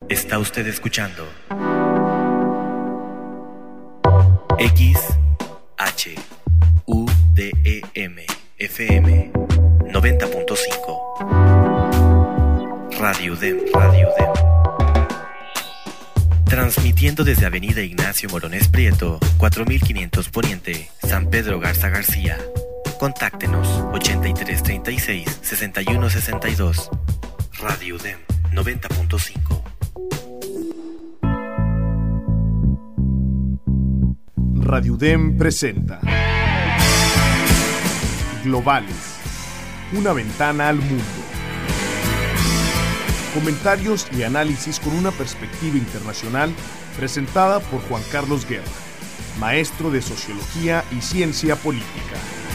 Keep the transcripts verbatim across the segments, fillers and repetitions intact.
Está usted escuchando X H U D E M F M noventa punto cinco Radio D E M, Radio D E M. Transmitiendo desde Avenida Ignacio Morones Prieto, cuatro mil quinientos Poniente, San Pedro Garza García. Contáctenos ochenta y tres treinta y seis sesenta y uno sesenta y dos. Radio D E M noventa punto cinco. Radio D E M presenta Globales, una ventana al mundo. Comentarios y análisis con una perspectiva internacional presentada por Juan Carlos Guerra, maestro de Sociología y Ciencia Política.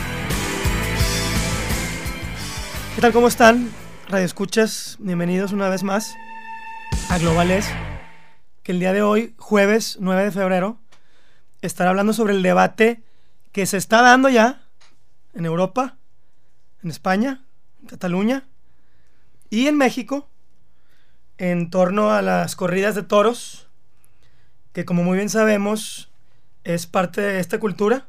¿Qué tal? ¿Cómo están? Radio Escuchas, bienvenidos una vez más a Globales, que el día de hoy, jueves nueve de febrero, estará hablando sobre el debate que se está dando ya en Europa, en España, en Cataluña y en México, en torno a las corridas de toros, que como muy bien sabemos es parte de esta cultura.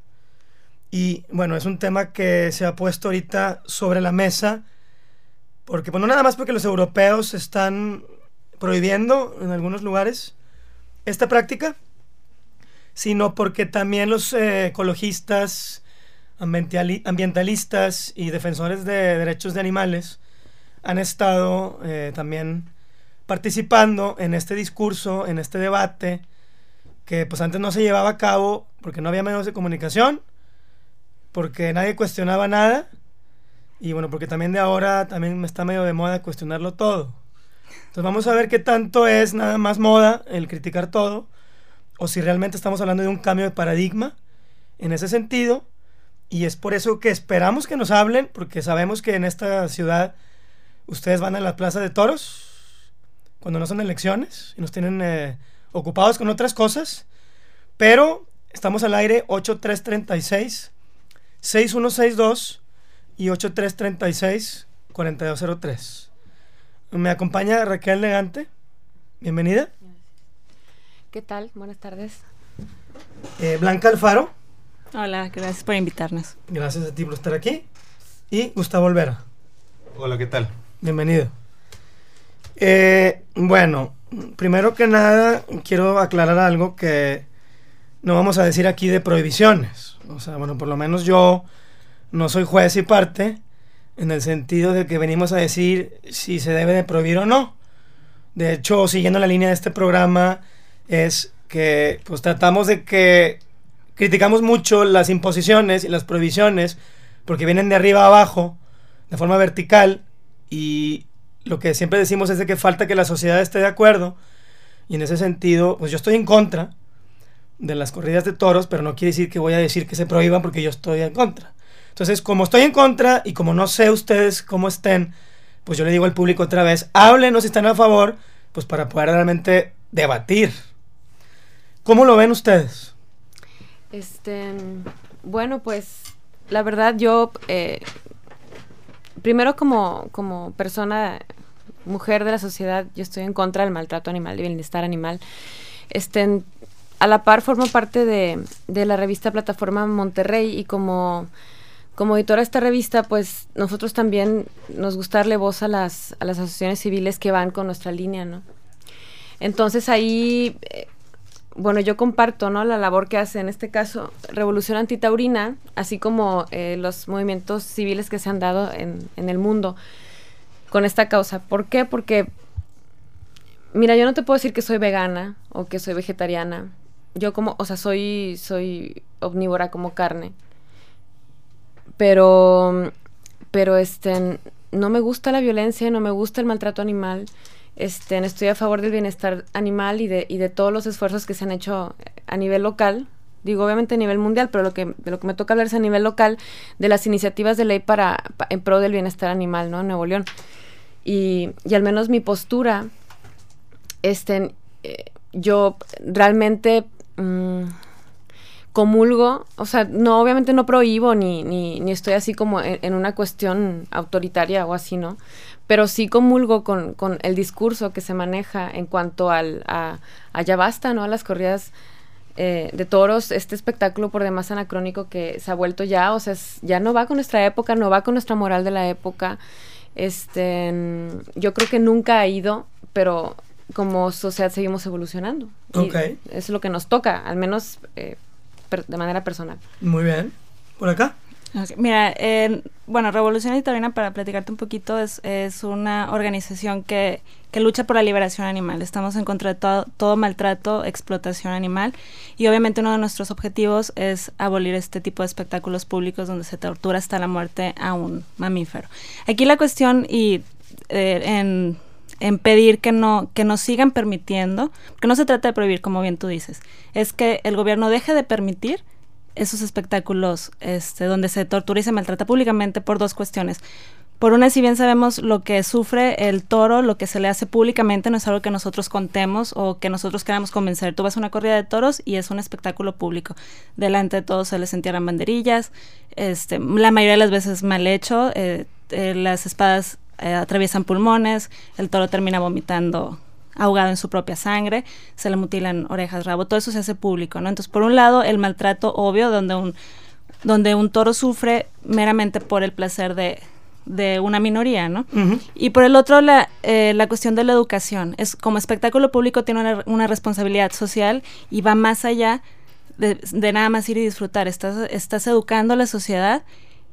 Y bueno, es un tema que se ha puesto ahorita sobre la mesa, porque pues no nada más porque los europeos están prohibiendo en algunos lugares esta práctica, sino porque también los eh, ecologistas, ambientali- ambientalistas y defensores de derechos de animales han estado eh, también participando en este discurso, en este debate, que pues antes no se llevaba a cabo porque no había medios de comunicación, porque nadie cuestionaba nada, y bueno, porque también de ahora también me está medio de moda cuestionarlo todo. Entonces vamos a ver qué tanto es nada más moda el criticar todo, o si realmente estamos hablando de un cambio de paradigma en ese sentido, y es por eso que esperamos que nos hablen, porque sabemos que en esta ciudad ustedes van a la plaza de toros cuando no son elecciones y nos tienen eh, ocupados con otras cosas, pero estamos al aire ocho tres tres seis seis uno seis dos y ocho tres tres seis cuatro dos cero tres. Me acompaña Raquel Elegante. Bienvenida. ¿Qué tal? Buenas tardes. Eh, Blanca Alfaro. Hola, gracias por invitarnos. Gracias a ti por estar aquí. Y Gustavo Olvera. Hola, ¿qué tal? Bienvenido. Eh, bueno, primero que nada quiero aclarar algo que no vamos a decir aquí de prohibiciones. O sea, bueno, por lo menos yo no soy juez y parte en el sentido de que venimos a decir si se debe de prohibir o no. De hecho, siguiendo la línea de este programa, es que pues tratamos de que criticamos mucho las imposiciones y las prohibiciones porque vienen de arriba a abajo, de forma vertical, y lo que siempre decimos es de que falta que la sociedad esté de acuerdo, y en ese sentido, pues yo estoy en contra de las corridas de toros, pero no quiere decir que voy a decir que se prohíban porque yo estoy en contra. Entonces, como estoy en contra y como no sé ustedes cómo estén, pues yo le digo al público otra vez, háblenos si están a favor, pues para poder realmente debatir. ¿Cómo lo ven ustedes? Este, bueno, pues la verdad yo, eh, primero como, como persona, mujer de la sociedad, yo estoy en contra del maltrato animal, del bienestar animal. Este, a la par formo parte de, de la revista Plataforma Monterrey, y como, como editora de esta revista, pues nosotros también nos gusta darle voz a las, a las asociaciones civiles que van con nuestra línea, ¿no? Entonces ahí, eh, bueno, yo comparto, ¿no?, la labor que hace en este caso Revolución Antitaurina, así como eh, los movimientos civiles que se han dado en, en el mundo con esta causa. ¿Por qué? Porque, mira, yo no te puedo decir que soy vegana o que soy vegetariana. Yo como, o sea, soy, soy omnívora, como carne. Pero, pero este, no me gusta la violencia, no me gusta el maltrato animal. Este, estoy a favor del bienestar animal y de, y de todos los esfuerzos que se han hecho a nivel local. Digo, obviamente a nivel mundial, pero lo que, de lo que me toca hablar es a nivel local, de las iniciativas de ley para, pa, en pro del bienestar animal, ¿no?, en Nuevo León. Y, y al menos mi postura, este, eh, yo realmente, mmm, comulgo, o sea, no, obviamente no prohíbo ni, ni, ni estoy así como en, en una cuestión autoritaria o así, ¿no? Pero sí comulgo con, con el discurso que se maneja en cuanto al, a, a ya basta, ¿no? A las corridas eh, de toros, este espectáculo por demás anacrónico que se ha vuelto ya, o sea, es, ya no va con nuestra época, no va con nuestra moral de la época. Este, yo creo que nunca ha ido, pero como sociedad seguimos evolucionando. Okay. Y es lo que nos toca, al menos eh, per, de manera personal. Muy bien. ¿Por acá? Okay. Mira, eh, bueno, Revolución Taurina, para platicarte un poquito, es, es una organización que, que lucha por la liberación animal. Estamos en contra de todo, todo maltrato, explotación animal, y obviamente uno de nuestros objetivos es abolir este tipo de espectáculos públicos donde se tortura hasta la muerte a un mamífero. Aquí la cuestión y eh, en, en pedir que no, que nos sigan permitiendo, porque no se trata de prohibir, como bien tú dices, es que el gobierno deje de permitir esos espectáculos este, donde se tortura y se maltrata públicamente por dos cuestiones. Por una, si bien sabemos lo que sufre el toro, lo que se le hace públicamente no es algo que nosotros contemos o que nosotros queramos convencer. Tú vas a una corrida de toros y es un espectáculo público. Delante de todos se les entierran banderillas, este, la mayoría de las veces mal hecho, eh, eh, las espadas eh, atraviesan pulmones, el toro termina vomitando ahogado en su propia sangre, se le mutilan orejas, rabo, todo eso se hace público, ¿no? Entonces, por un lado, el maltrato obvio, donde un, donde un toro sufre meramente por el placer de, de una minoría, ¿no? Uh-huh. Y por el otro, la, eh, la cuestión de la educación. Es, como espectáculo público tiene una, una responsabilidad social y va más allá de, de nada más ir y disfrutar. Estás, estás educando a la sociedad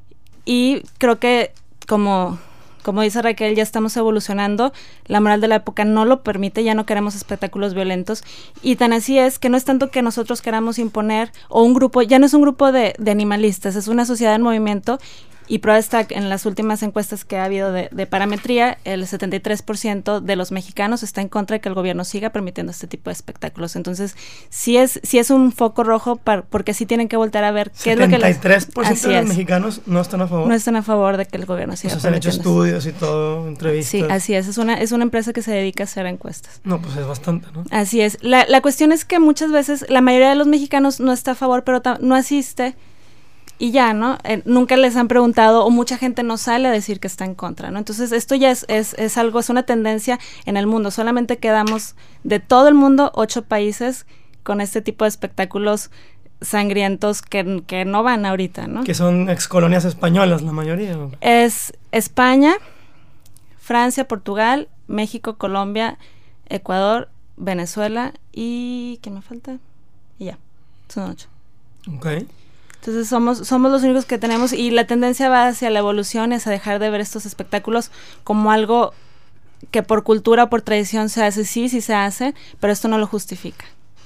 y creo que como... Como dice Raquel, ya estamos evolucionando, la moral de la época no lo permite, ya no queremos espectáculos violentos, y tan así es que no es tanto que nosotros queramos imponer, o un grupo, ya no es un grupo de, de animalistas, es una sociedad en movimiento, y prueba está en las últimas encuestas que ha habido de, de parametría, el setenta y tres por ciento de los mexicanos está en contra de que el gobierno siga permitiendo este tipo de espectáculos. Entonces, sí es, sí es un foco rojo para, porque sí tienen que voltear a ver qué es lo que les... setenta y tres por ciento de los es. mexicanos no están a favor. No están a favor de que el gobierno siga o sea, permitiendo. Se han hecho estudios y todo, entrevistas. Sí, así es. Es una, es una empresa que se dedica a hacer encuestas. No, pues es bastante, ¿no? Así es. La, la cuestión es que muchas veces la mayoría de los mexicanos no está a favor, pero ta- no asiste. Y ya, ¿no? Eh, nunca les han preguntado o mucha gente no sale a decir que está en contra, ¿no? Entonces esto ya es, es, es algo, es una tendencia en el mundo. Solamente quedamos de todo el mundo ocho países con este tipo de espectáculos sangrientos que, que no van ahorita, ¿no? Que son excolonias españolas la mayoría. ¿O? Es España, Francia, Portugal, México, Colombia, Ecuador, Venezuela y... ¿qué me falta? Y ya, son ocho. Ok. Entonces somos, somos los únicos que tenemos, y la tendencia va hacia la evolución, es a dejar de ver estos espectáculos como algo que por cultura o por tradición se hace. Sí, sí se hace, pero esto no lo justifica.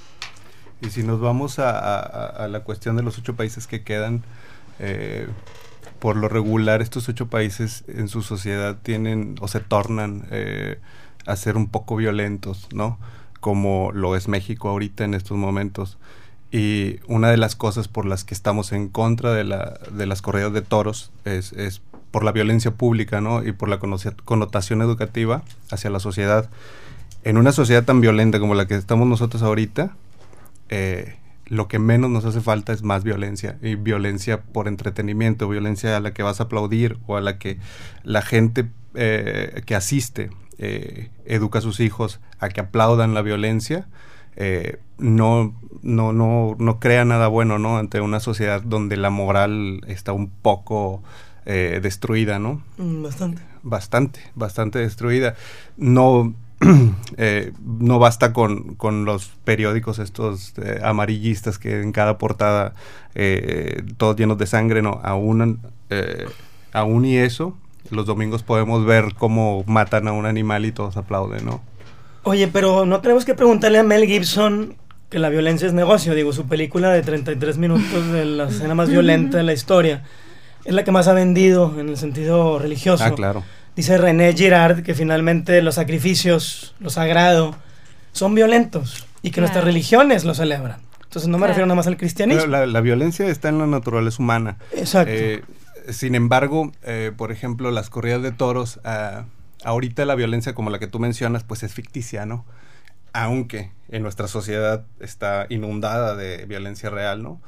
Y si nos vamos a, a, a la cuestión de los ocho países que quedan, eh, por lo regular estos ocho países en su sociedad tienen o se tornan eh, a ser un poco violentos, ¿no? Como lo es México ahorita en estos momentos. Y una de las cosas por las que estamos en contra de, la, de las corridas de toros es, es por la violencia pública, ¿no? Y por la connotación educativa hacia la sociedad. En una sociedad tan violenta como la que estamos nosotros ahorita, eh, lo que menos nos hace falta es más violencia. Y violencia por entretenimiento, violencia a la que vas a aplaudir o a la que la gente eh, que asiste eh, educa a sus hijos a que aplaudan la violencia. Eh, no, no, no, no crea nada bueno, ¿no? Ante una sociedad donde la moral está un poco eh, destruida, ¿no? Bastante. Bastante, bastante destruida. No, eh, no basta con, con los periódicos estos eh, amarillistas que en cada portada eh, todos llenos de sangre, ¿no? Aún, eh, aún y eso, los domingos podemos ver cómo matan a un animal y todos aplauden, ¿no? Oye, pero no tenemos que preguntarle a Mel Gibson que la violencia es negocio. Digo, su película de treinta y tres minutos de la escena más violenta de la historia es la que más ha vendido en el sentido religioso. Ah, claro. Dice René Girard que finalmente los sacrificios, lo sagrado, son violentos y que claro. nuestras religiones lo celebran. Entonces no me claro. refiero nada más al cristianismo. La, la violencia está en la naturaleza humana. Exacto. Eh, sin embargo, eh, por ejemplo, las corridas de toros... Uh, ahorita la violencia como la que tú mencionas pues es ficticia, ¿no? Aunque en nuestra sociedad está inundada de violencia real, ¿no?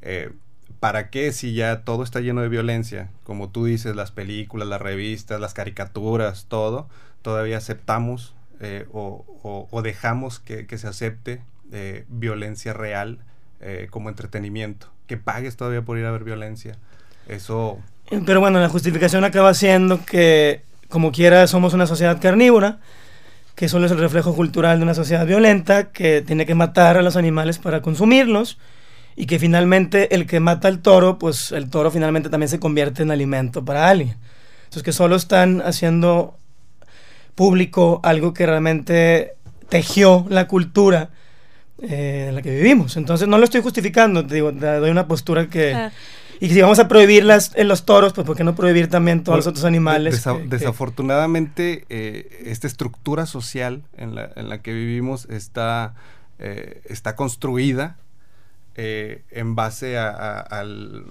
Eh, ¿Para qué si ya todo está lleno de violencia? Como tú dices, las películas, las revistas, las caricaturas, todo, todavía aceptamos eh, o, o, o dejamos que, que se acepte eh, violencia real eh, como entretenimiento. Que pagues todavía por ir a ver violencia. Eso... Pero bueno, la justificación acaba siendo que, como quiera, somos una sociedad carnívora, que solo es el reflejo cultural de una sociedad violenta, que tiene que matar a los animales para consumirlos, y que finalmente el que mata al toro, pues el toro finalmente también se convierte en alimento para alguien. Entonces que solo están haciendo público algo que realmente tejió la cultura eh, en la que vivimos. Entonces no lo estoy justificando, te digo, te doy una postura que... Claro. Y si vamos a prohibir las, en los toros, pues ¿por qué no prohibir también todos los otros animales? Desa que, desafortunadamente, eh, esta estructura social en la, en la que vivimos está, eh, está construida Eh, en base a, a, al,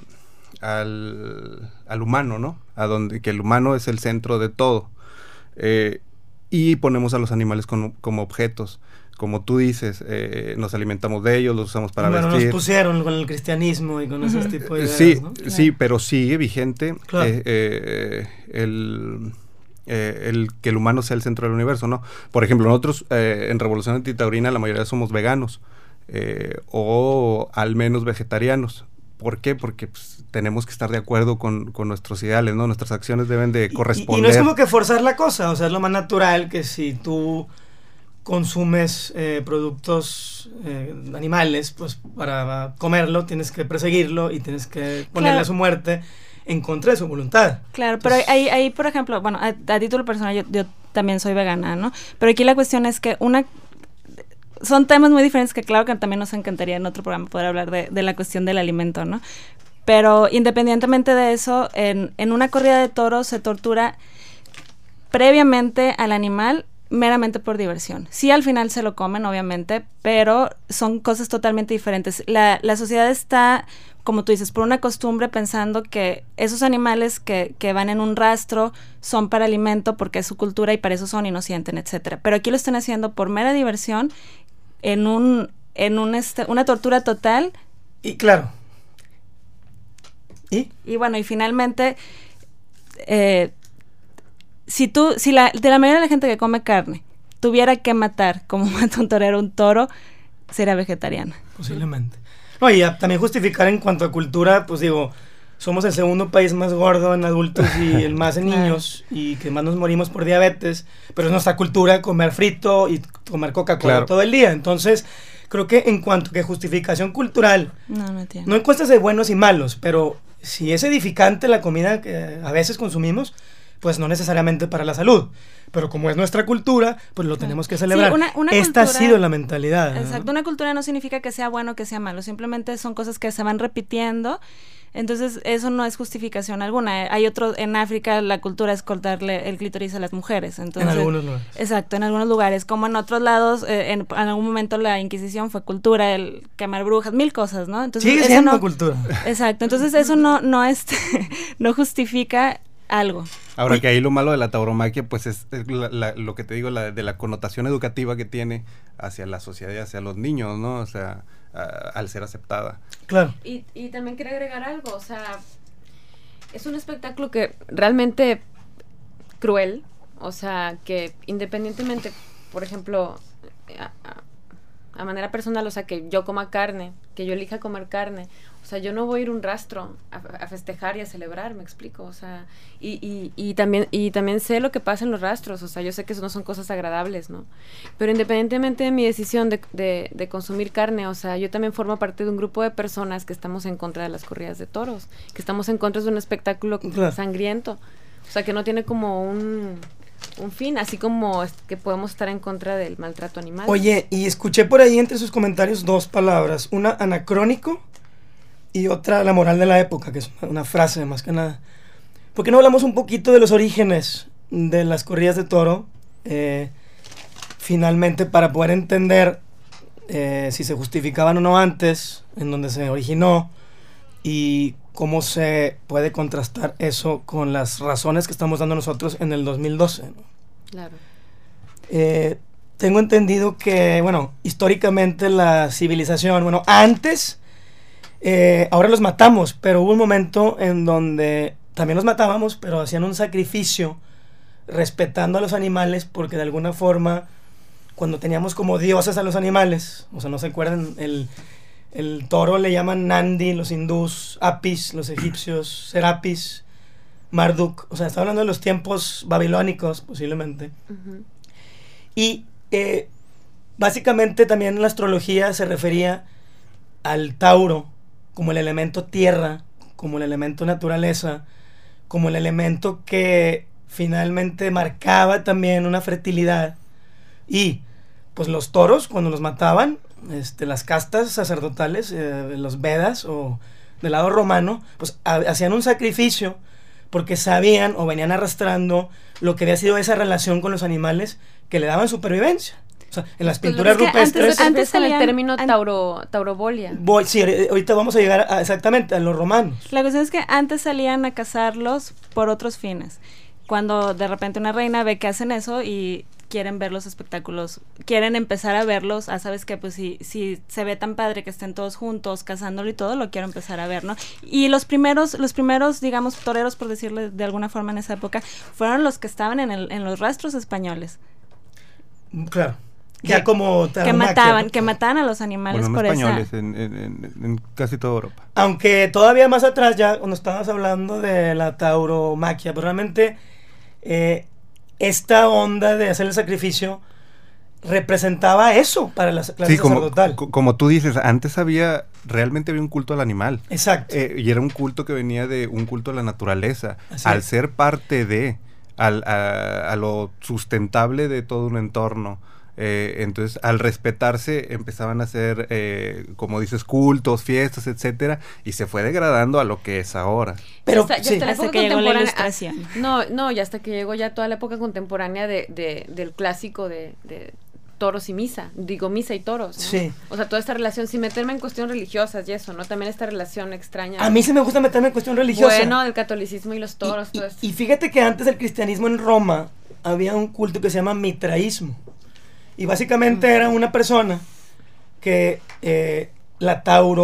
al, al humano, ¿no? A donde que el humano es el centro de todo. Eh, y ponemos a los animales con, como objetos. Como tú dices, eh, nos alimentamos de ellos, los usamos para bueno, vestir. Nos pusieron con el cristianismo y con uh-huh. esos tipos de ideas, sí, ¿no? Claro. Sí, pero sigue vigente claro. eh, eh, el... Eh, el que el humano sea el centro del universo, ¿no? Por ejemplo, nosotros eh, en Revolución Antitaurina la mayoría somos veganos. Eh, o al menos vegetarianos. ¿Por qué? Porque pues, tenemos que estar de acuerdo con, con nuestros ideales, ¿no? Nuestras acciones deben de corresponder. Y, y no es como que forzar la cosa, o sea, es lo más natural que si tú consumes eh, productos eh, animales, pues para comerlo tienes que perseguirlo y tienes que ponerle claro. a su muerte en contra de su voluntad. Claro, Entonces, pero ahí, ahí, por ejemplo, bueno, a, a título personal yo, yo también soy vegana, ¿no? Pero aquí la cuestión es que una... Son temas muy diferentes que claro que también nos encantaría en otro programa poder hablar de, de la cuestión del alimento, ¿no? Pero independientemente de eso, en, en una corrida de toros se tortura previamente al animal meramente por diversión. Sí, al final se lo comen, obviamente, pero son cosas totalmente diferentes. La, la sociedad está, como tú dices, por una costumbre pensando que esos animales que, que van en un rastro son para alimento porque es su cultura y para eso son y no sienten, etcétera. Pero aquí lo están haciendo por mera diversión en un en un este una tortura total. Y claro. ¿Y? Y bueno, y finalmente eh, si tú, si la, de la mayoría de la gente que come carne tuviera que matar como mata un torero un toro, sería vegetariana. Posiblemente. No, y a, también justificar en cuanto a cultura, pues digo, somos el segundo país más gordo en adultos y el más en claro. niños, y que más nos morimos por diabetes, pero es nuestra cultura comer frito y comer Coca-Cola claro. todo el día. Entonces, creo que en cuanto que justificación cultural, no, no, no hay cuestiones de buenos y malos, pero si es edificante la comida que a veces consumimos, pues no necesariamente para la salud. Pero como es nuestra cultura, pues lo tenemos que celebrar. Sí, una, una Esta cultura, ha sido la mentalidad. Exacto, ¿no? Una cultura no significa que sea bueno o que sea malo, simplemente son cosas que se van repitiendo. Entonces, eso no es justificación alguna. Hay otro, en África la cultura es cortarle el clítoris a las mujeres. Entonces, en algunos lugares. Exacto, en algunos lugares. Como en otros lados, eh, en, en algún momento la Inquisición fue cultura, el quemar brujas, mil cosas, ¿no? Entonces, sigue eso siendo no, cultura. Exacto, entonces eso no, no, este, no justifica algo. Ahora que ahí lo malo de la tauromaquia, pues es, es la, la, lo que te digo, la, de la connotación educativa que tiene hacia la sociedad y hacia los niños, ¿no? O sea, a, al ser aceptada. Claro. Y, y también quería agregar algo, o sea, es un espectáculo que realmente cruel, o sea, que independientemente, por ejemplo, a, a, a manera personal, o sea, que yo coma carne, que yo elija comer carne, o sea, yo no voy a ir un rastro a, a festejar y a celebrar, me explico, o sea, y, y, y también y también sé lo que pasa en los rastros, o sea, yo sé que eso no son cosas agradables, ¿no? Pero independientemente de mi decisión de, de, de consumir carne, o sea, yo también formo parte de un grupo de personas que estamos en contra de las corridas de toros, que estamos en contra de un espectáculo claro. sangriento, o sea, que no tiene como un... un fin, así como que podemos estar en contra del maltrato animal. Oye, y escuché por ahí entre sus comentarios dos palabras, una anacrónico y otra la moral de la época, que es una, una frase más que nada. ¿Por qué no hablamos un poquito de los orígenes de las corridas de toro? Eh, finalmente, para poder entender eh, si se justificaban o no antes, en donde se originó, y cómo se puede contrastar eso con las razones que estamos dando nosotros en el dos mil doce, ¿no? Claro. Eh, tengo entendido que, bueno, históricamente la civilización, bueno, antes Eh, ahora los matamos, pero hubo un momento en donde también los matábamos, pero hacían un sacrificio respetando a los animales, porque de alguna forma, cuando teníamos como dioses a los animales, o sea, no se acuerdan, el, el toro le llaman Nandi, los hindús, Apis, los egipcios, Serapis, Marduk, o sea, está hablando de los tiempos babilónicos, posiblemente. Uh-huh. Y eh, básicamente también la astrología se refería al Tauro como el elemento tierra, como el elemento naturaleza, como el elemento que finalmente marcaba también una fertilidad. Y pues los toros, cuando los mataban, este, las castas sacerdotales, eh, los Vedas o del lado romano, pues ha, hacían un sacrificio porque sabían o venían arrastrando lo que había sido esa relación con los animales que le daban supervivencia. O sea, en las pues pinturas es que rupestres... Antes, antes salía el término tauro, taurobolia. Voy, sí, ahorita vamos a llegar a, exactamente a los romanos. La cuestión es que antes salían a cazarlos por otros fines. Cuando de repente una reina ve que hacen eso y quieren ver los espectáculos, quieren empezar a verlos, ah, sabes que pues si, si se ve tan padre que estén todos juntos cazándolo y todo, lo quiero empezar a ver, ¿no? Y los primeros, los primeros, digamos, toreros, por decirle de alguna forma en esa época, fueron los que estaban en, el, en los rastros españoles. Claro. Ya como que mataban, ¿no? que mataban a los animales bueno, no por españoles, esa... en, en, en, en casi toda Europa. Aunque todavía más atrás, ya cuando estabas hablando de la tauromaquia, pero realmente eh, esta onda de hacer el sacrificio representaba eso para la clase sí, como, sacerdotal. Co- como tú dices, antes había, realmente había un culto al animal. Exacto. Eh, y era un culto que venía de un culto a la naturaleza. Así al es. ser parte de, al, a, a lo sustentable de todo un entorno. Eh, entonces, al respetarse, empezaban a hacer, eh, como dices, cultos, fiestas, etcétera, y se fue degradando a lo que es ahora. Pero hasta, sí. hasta la hasta época que llegó la contemporánea. ilustración. No, no, y hasta que llegó ya toda la época contemporánea de, de, del clásico de, de toros y misa, digo misa y toros, ¿no? Sí. O sea, toda esta relación, sin meterme en cuestiones religiosas y eso, ¿no? También esta relación extraña. A mí sí me gusta meterme en cuestión religiosa. Bueno, del catolicismo y los toros, y, todo y, esto. y fíjate que antes del cristianismo en Roma había un culto que se llama mitraísmo. Y básicamente mm. era una persona que eh, la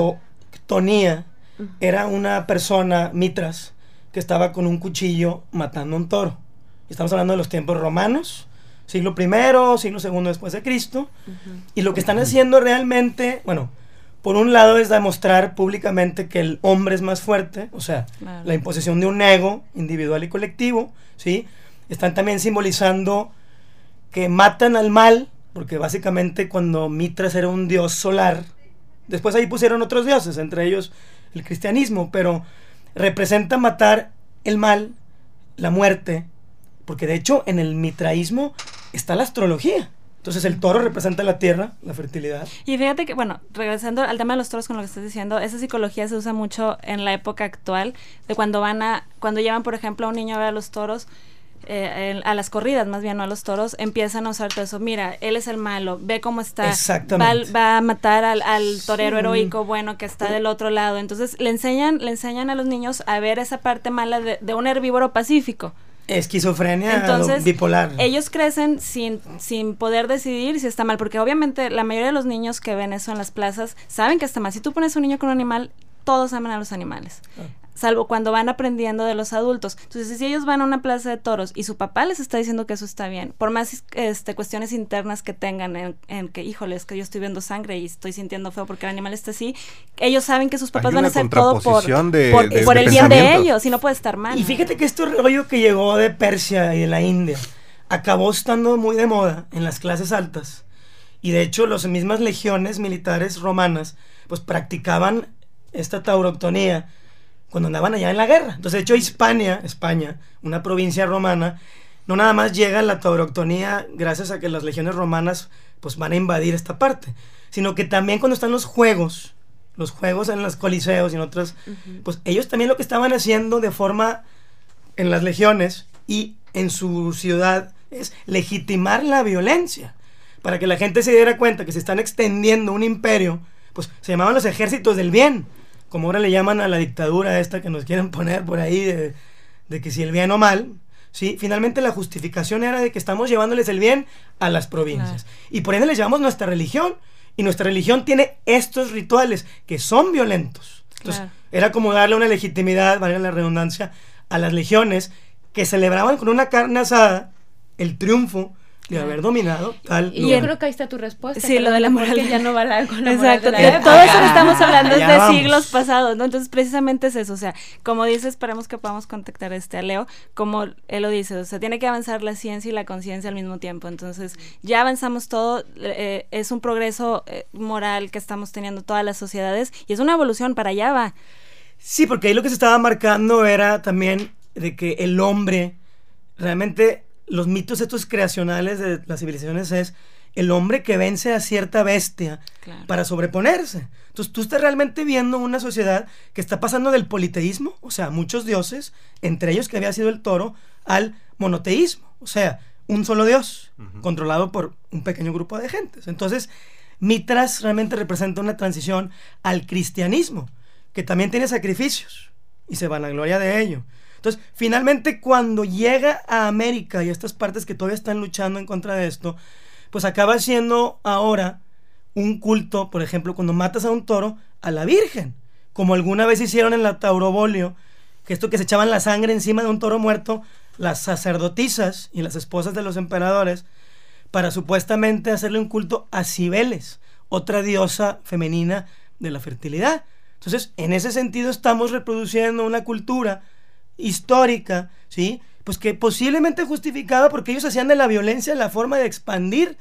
taurotonía mm. era una persona, mitras, que estaba con un cuchillo matando a un toro. Estamos hablando de los tiempos romanos, siglo primero, siglo segundo después de Cristo. Uh-huh. Y lo que están haciendo realmente, bueno, por un lado es demostrar públicamente que el hombre es más fuerte, o sea, claro. la imposición de un ego individual y colectivo, ¿sí? Están también simbolizando que matan al mal, porque básicamente cuando Mitras era un dios solar, después ahí pusieron otros dioses, entre ellos el cristianismo, pero representa matar el mal, la muerte, porque de hecho en el mitraísmo está la astrología. Entonces el toro representa la tierra, la fertilidad. Y fíjate que, bueno, regresando al tema de los toros con lo que estás diciendo, esa psicología se usa mucho en la época actual, de cuando van a, cuando llevan por ejemplo a un niño a ver a los toros, Eh, a las corridas, más bien no a los toros, empiezan a usar todo eso. Mira, él es el malo, ve cómo está, va, va a matar al, al torero sí. heroico bueno que está del otro lado. Entonces le enseñan, le enseñan a los niños a ver esa parte mala de, de un herbívoro pacífico. Esquizofrenia. Entonces, bipolar. Ellos crecen sin, sin poder decidir si está mal, porque obviamente la mayoría de los niños que ven eso en las plazas saben que está mal. Si tú pones a un niño con un animal, todos aman a los animales. Ah. Salvo cuando van aprendiendo de los adultos. Entonces, si ellos van a una plaza de toros y su papá les está diciendo que eso está bien, por más este, cuestiones internas que tengan en, en que, híjole, es que yo estoy viendo sangre y estoy sintiendo feo porque el animal está así, ellos saben que sus papás van a hacer todo por, de, por, de, por de el bien de ellos y no puede estar mal. Y fíjate que este rollo que llegó de Persia y de la India acabó estando muy de moda en las clases altas. Y de hecho, las mismas legiones militares romanas pues practicaban esta tauroctonía cuando andaban allá en la guerra. Entonces, de hecho, Hispania, España, una provincia romana, no nada más llega la tauroctonía gracias a que las legiones romanas pues van a invadir esta parte, sino que también cuando están los juegos, los juegos en los coliseos y en otras, uh-huh. pues ellos también lo que estaban haciendo de forma en las legiones y en su ciudad es legitimar la violencia, para que la gente se diera cuenta que se están extendiendo un imperio, pues se llamaban los ejércitos del bien, como ahora le llaman a la dictadura esta que nos quieren poner por ahí, de, de que si el bien o mal, ¿sí? Finalmente la justificación era de que estamos llevándoles el bien a las provincias. Claro. Y por ende les llevamos nuestra religión, y nuestra religión tiene estos rituales que son violentos. Entonces, Claro. era como darle una legitimidad, valga la redundancia, a las legiones que celebraban con una carne asada el triunfo de Claro. haber dominado tal Y lugar. yo creo que ahí está tu respuesta. Sí, lo de la moral que de- ya no va la, con la moral Exacto, de la de época. todo eso que estamos hablando es Ya de vamos. siglos pasados, ¿no? Entonces, precisamente es eso, o sea, como dice, esperamos que podamos contactar este a Leo, como él lo dice, o sea, tiene que avanzar la ciencia y la conciencia al mismo tiempo, entonces, ya avanzamos todo, eh, es un progreso eh, moral que estamos teniendo todas las sociedades, y es una evolución, para allá va. Sí, porque ahí lo que se estaba marcando era también de que el hombre, realmente los mitos estos creacionales de las civilizaciones es el hombre que vence a cierta bestia Claro. para sobreponerse. Entonces tú estás realmente viendo una sociedad que está pasando del politeísmo, o sea, muchos dioses, entre ellos que había sido el toro, al monoteísmo, o sea, un solo dios, Ujú. controlado por un pequeño grupo de gentes. Entonces, Mitras realmente representa una transición al cristianismo, que también tiene sacrificios y se vanagloria de ello. Entonces, finalmente, cuando llega a América y a estas partes que todavía están luchando en contra de esto, pues acaba siendo ahora un culto, por ejemplo, cuando matas a un toro, a la Virgen, como alguna vez hicieron en la Taurobolio, que esto que se echaban la sangre encima de un toro muerto, las sacerdotisas y las esposas de los emperadores, para supuestamente hacerle un culto a Cibeles, otra diosa femenina de la fertilidad. Entonces, en ese sentido estamos reproduciendo una cultura histórica, ¿sí? Pues que posiblemente justificada porque ellos hacían de la violencia la forma de expandir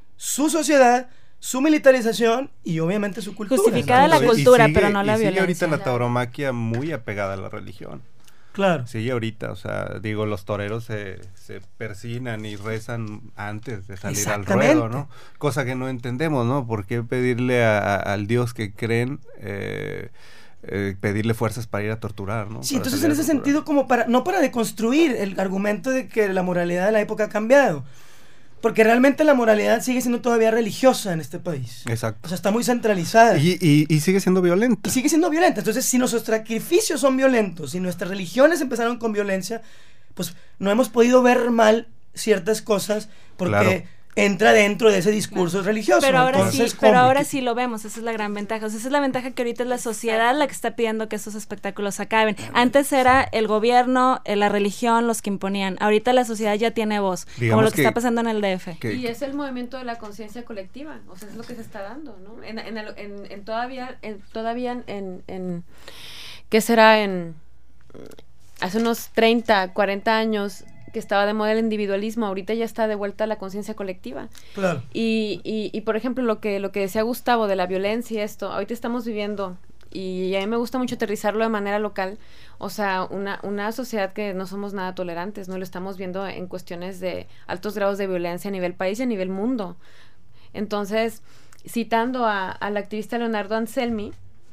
su sociedad, su militarización y obviamente su cultura. Justificada la Y cultura, sigue- pero no la y sigue violencia. ahorita la tauromaquia muy apegada a la religión. Claro. Sigue ahorita, o sea, digo, los toreros se, se persinan y rezan antes de salir al Exactamente. ruedo, ¿no? Cosa que no entendemos, ¿no? ¿Por qué pedirle a- a- al Dios que creen, eh, eh, pedirle fuerzas para ir a torturar, ¿no? Sí, Para entonces salir en a ese torturar. sentido como para, no para deconstruir el argumento de que la moralidad de la época ha cambiado, porque realmente la moralidad sigue siendo todavía religiosa en este país. Exacto. O sea, está muy centralizada. Y, y, y sigue siendo violenta. Y sigue siendo violenta. Entonces, si nuestros sacrificios son violentos, si nuestras religiones empezaron con violencia, pues no hemos podido ver mal ciertas cosas porque Claro. entra dentro de ese discurso religioso. Pero ahora Entonces, sí, pero ¿cómo? ahora sí lo vemos, esa es la gran ventaja. O sea, esa es la ventaja que ahorita es la sociedad la que está pidiendo que esos espectáculos acaben. Antes era el gobierno, eh, la religión los que imponían. Ahorita la sociedad ya tiene voz, como Digamos lo que, que- está pasando en el D F. Que- Y es el movimiento de la conciencia colectiva, o sea, es lo que se está dando, ¿no? En, en, el- en- en todavía, en, todavía en, en, ¿qué será? En, hace unos treinta, cuarenta años que estaba de moda el individualismo, ahorita ya está de vuelta la conciencia colectiva. Claro. Y, y, y, por ejemplo, lo que, lo que decía Gustavo de la violencia y esto, ahorita estamos viviendo, y a mí me gusta mucho aterrizarlo de manera local, o sea, una, una sociedad que no somos nada tolerantes, ¿no? Lo estamos viendo en cuestiones de altos grados de violencia a nivel país y a nivel mundo. Entonces, citando a, al activista Leonardo Anselmi,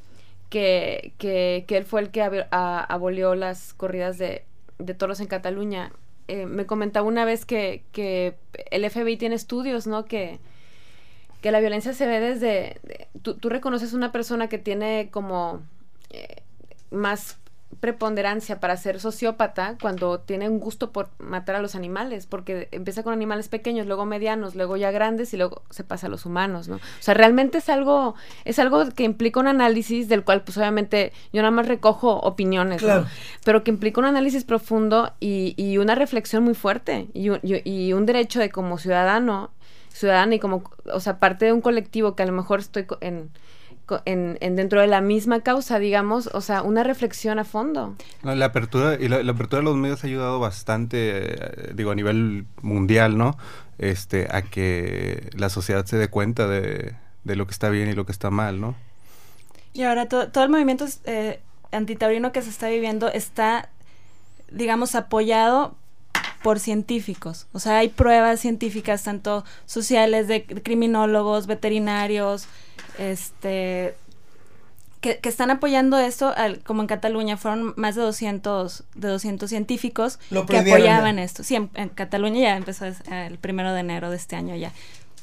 que, que, que él fue el que ab- a- abolió las corridas de, de toros en Cataluña, eh, me comentaba una vez que, que el F B I tiene estudios, ¿no? Que, que la violencia se ve desde... de- tú, tú reconoces una persona que tiene como eh, más preponderancia para ser sociópata cuando tiene un gusto por matar a los animales, porque empieza con animales pequeños, luego medianos, luego ya grandes y luego se pasa a los humanos, ¿no? O sea, realmente es algo, es algo que implica un análisis del cual pues obviamente yo nada más recojo opiniones, ¿no? Claro. Pero que implica un análisis profundo y, y una reflexión muy fuerte y, un- y, y un derecho de como ciudadano, ciudadana y como, o sea, parte de un colectivo que a lo mejor estoy co- en co- En, en dentro de la misma causa, digamos, o sea, una reflexión a fondo. No, la apertura y la, la apertura de los medios ha ayudado bastante, eh, digo, a nivel mundial, ¿no? Este, a que la sociedad se dé cuenta de, de lo que está bien y lo que está mal, ¿no? Y ahora to- todo el movimiento eh, antitaurino que se está viviendo está, digamos, apoyado por científicos. O sea, hay pruebas científicas, tanto sociales, de criminólogos, veterinarios, este... Que, que están apoyando esto, al, como en Cataluña fueron más de doscientos, de doscientos científicos Lo que prohibieron apoyaban ya. esto. Sí, en, en Cataluña ya empezó es- el primero de enero de este año ya.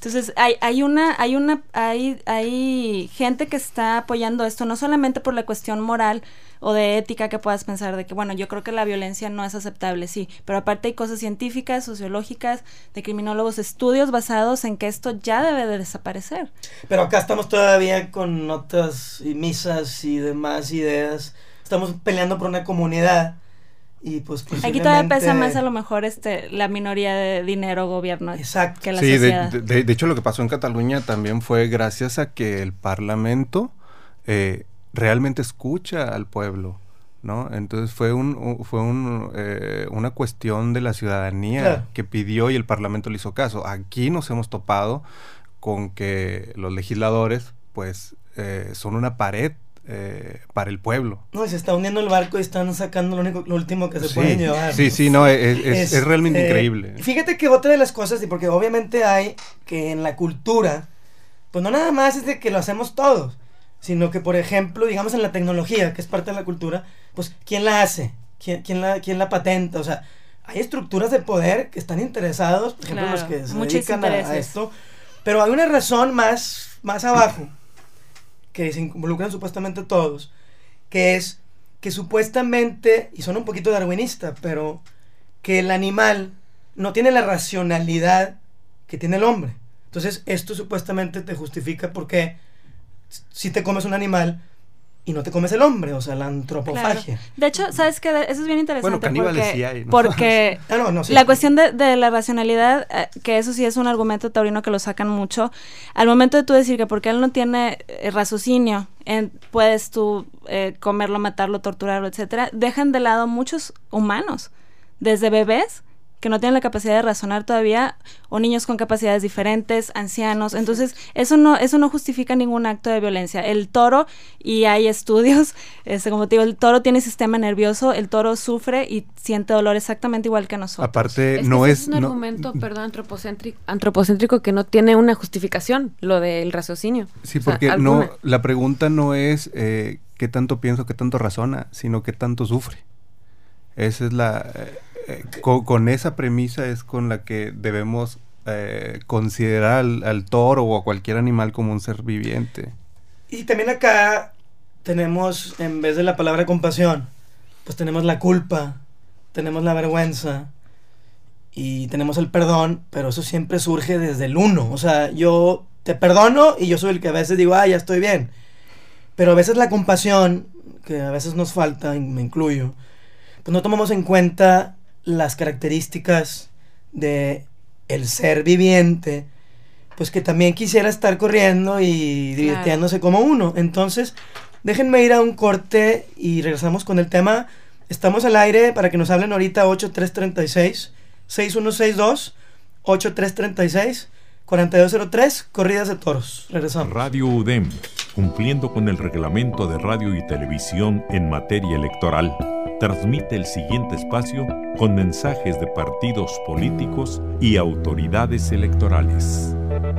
Entonces, hay, hay una, hay una, hay, hay gente que está apoyando esto, no solamente por la cuestión moral o de ética que puedas pensar de que, bueno, yo creo que la violencia no es aceptable, sí, pero aparte hay cosas científicas, sociológicas, de criminólogos, estudios basados en que esto ya debe de desaparecer. Pero acá estamos todavía con notas y misas y demás ideas, estamos peleando por una comunidad. Y pues aquí todavía pesa más a lo mejor este la minoría de dinero gobierno. Exacto. Que la sí, sociedad. De, de, de hecho lo que pasó en Cataluña también fue gracias a que el Parlamento eh, realmente escucha al pueblo, ¿no? Entonces fue un fue un, eh, una cuestión de la ciudadanía, claro, que pidió y el Parlamento le hizo caso. Aquí nos hemos topado con que los legisladores pues eh, son una pared Eh, para el pueblo. No, se está hundiendo el barco y están sacando lo, único, lo último que se sí, pueden llevar. Sí, sí, no, es, es, es, es realmente eh, increíble. Fíjate que otra de las cosas, y porque obviamente hay que en la cultura, pues no nada más es de que lo hacemos todos, sino que, por ejemplo, digamos en la tecnología, que es parte de la cultura, pues ¿quién la hace? ¿Quién, quién, la, quién la patenta? O sea, hay estructuras de poder que están interesados, por ejemplo, claro, los que se dedican a, a esto, pero hay una razón más, más abajo, que se involucran supuestamente todos, que es que supuestamente, y son un poquito darwinista, pero que el animal no tiene la racionalidad que tiene el hombre. Entonces, esto supuestamente te justifica porque si te comes un animal y no te comes el hombre, o sea, la antropofagia. Claro. De hecho, ¿sabes qué? Eso es bien interesante. Bueno, caníbales porque, sí hay, ¿no? Porque ah, no, no, sí, la sí. cuestión de, de la racionalidad, eh, que eso sí es un argumento taurino que lo sacan mucho, al momento de tú decir que porque él no tiene eh, raciocinio, en, puedes tú eh, comerlo, matarlo, torturarlo, etcétera, dejan de lado muchos humanos, desde bebés, que no tienen la capacidad de razonar todavía, o niños con capacidades diferentes, ancianos. Entonces, eso no eso no justifica ningún acto de violencia. El toro, y hay estudios, este, como te digo, el toro tiene sistema nervioso, el toro sufre y siente dolor exactamente igual que nosotros. Aparte, es no que es... es un no, argumento, perdón, antropocéntrico, antropocéntrico que no tiene una justificación, lo del raciocinio. Sí, o sea, porque alguna. no la pregunta no es eh, qué tanto pienso, qué tanto razona, sino qué tanto sufre. Esa es la... Eh, Eh, con, con esa premisa es con la que debemos eh, considerar al, al toro o a cualquier animal como un ser viviente. Y también acá tenemos, en vez de la palabra compasión, pues tenemos la culpa, tenemos la vergüenza y tenemos el perdón, pero eso siempre surge desde el uno. O sea, yo te perdono y yo soy el que a veces digo, ah, ya estoy bien. Pero a veces la compasión, que a veces nos falta, y me incluyo, pues no tomamos en cuenta las características de el ser viviente, pues que también quisiera estar corriendo y divirtiéndose claro, como uno. Entonces, déjenme ir a un corte y regresamos con el tema. Estamos al aire para que nos hablen ahorita ocho tres tres seis, seis uno seis dos, ocho tres tres seis, cuatro dos cero tres, Corridas de Toros. Regresamos. Radio U D E M, cumpliendo con el reglamento de radio y televisión en materia electoral, transmite el siguiente espacio con mensajes de partidos políticos y autoridades electorales.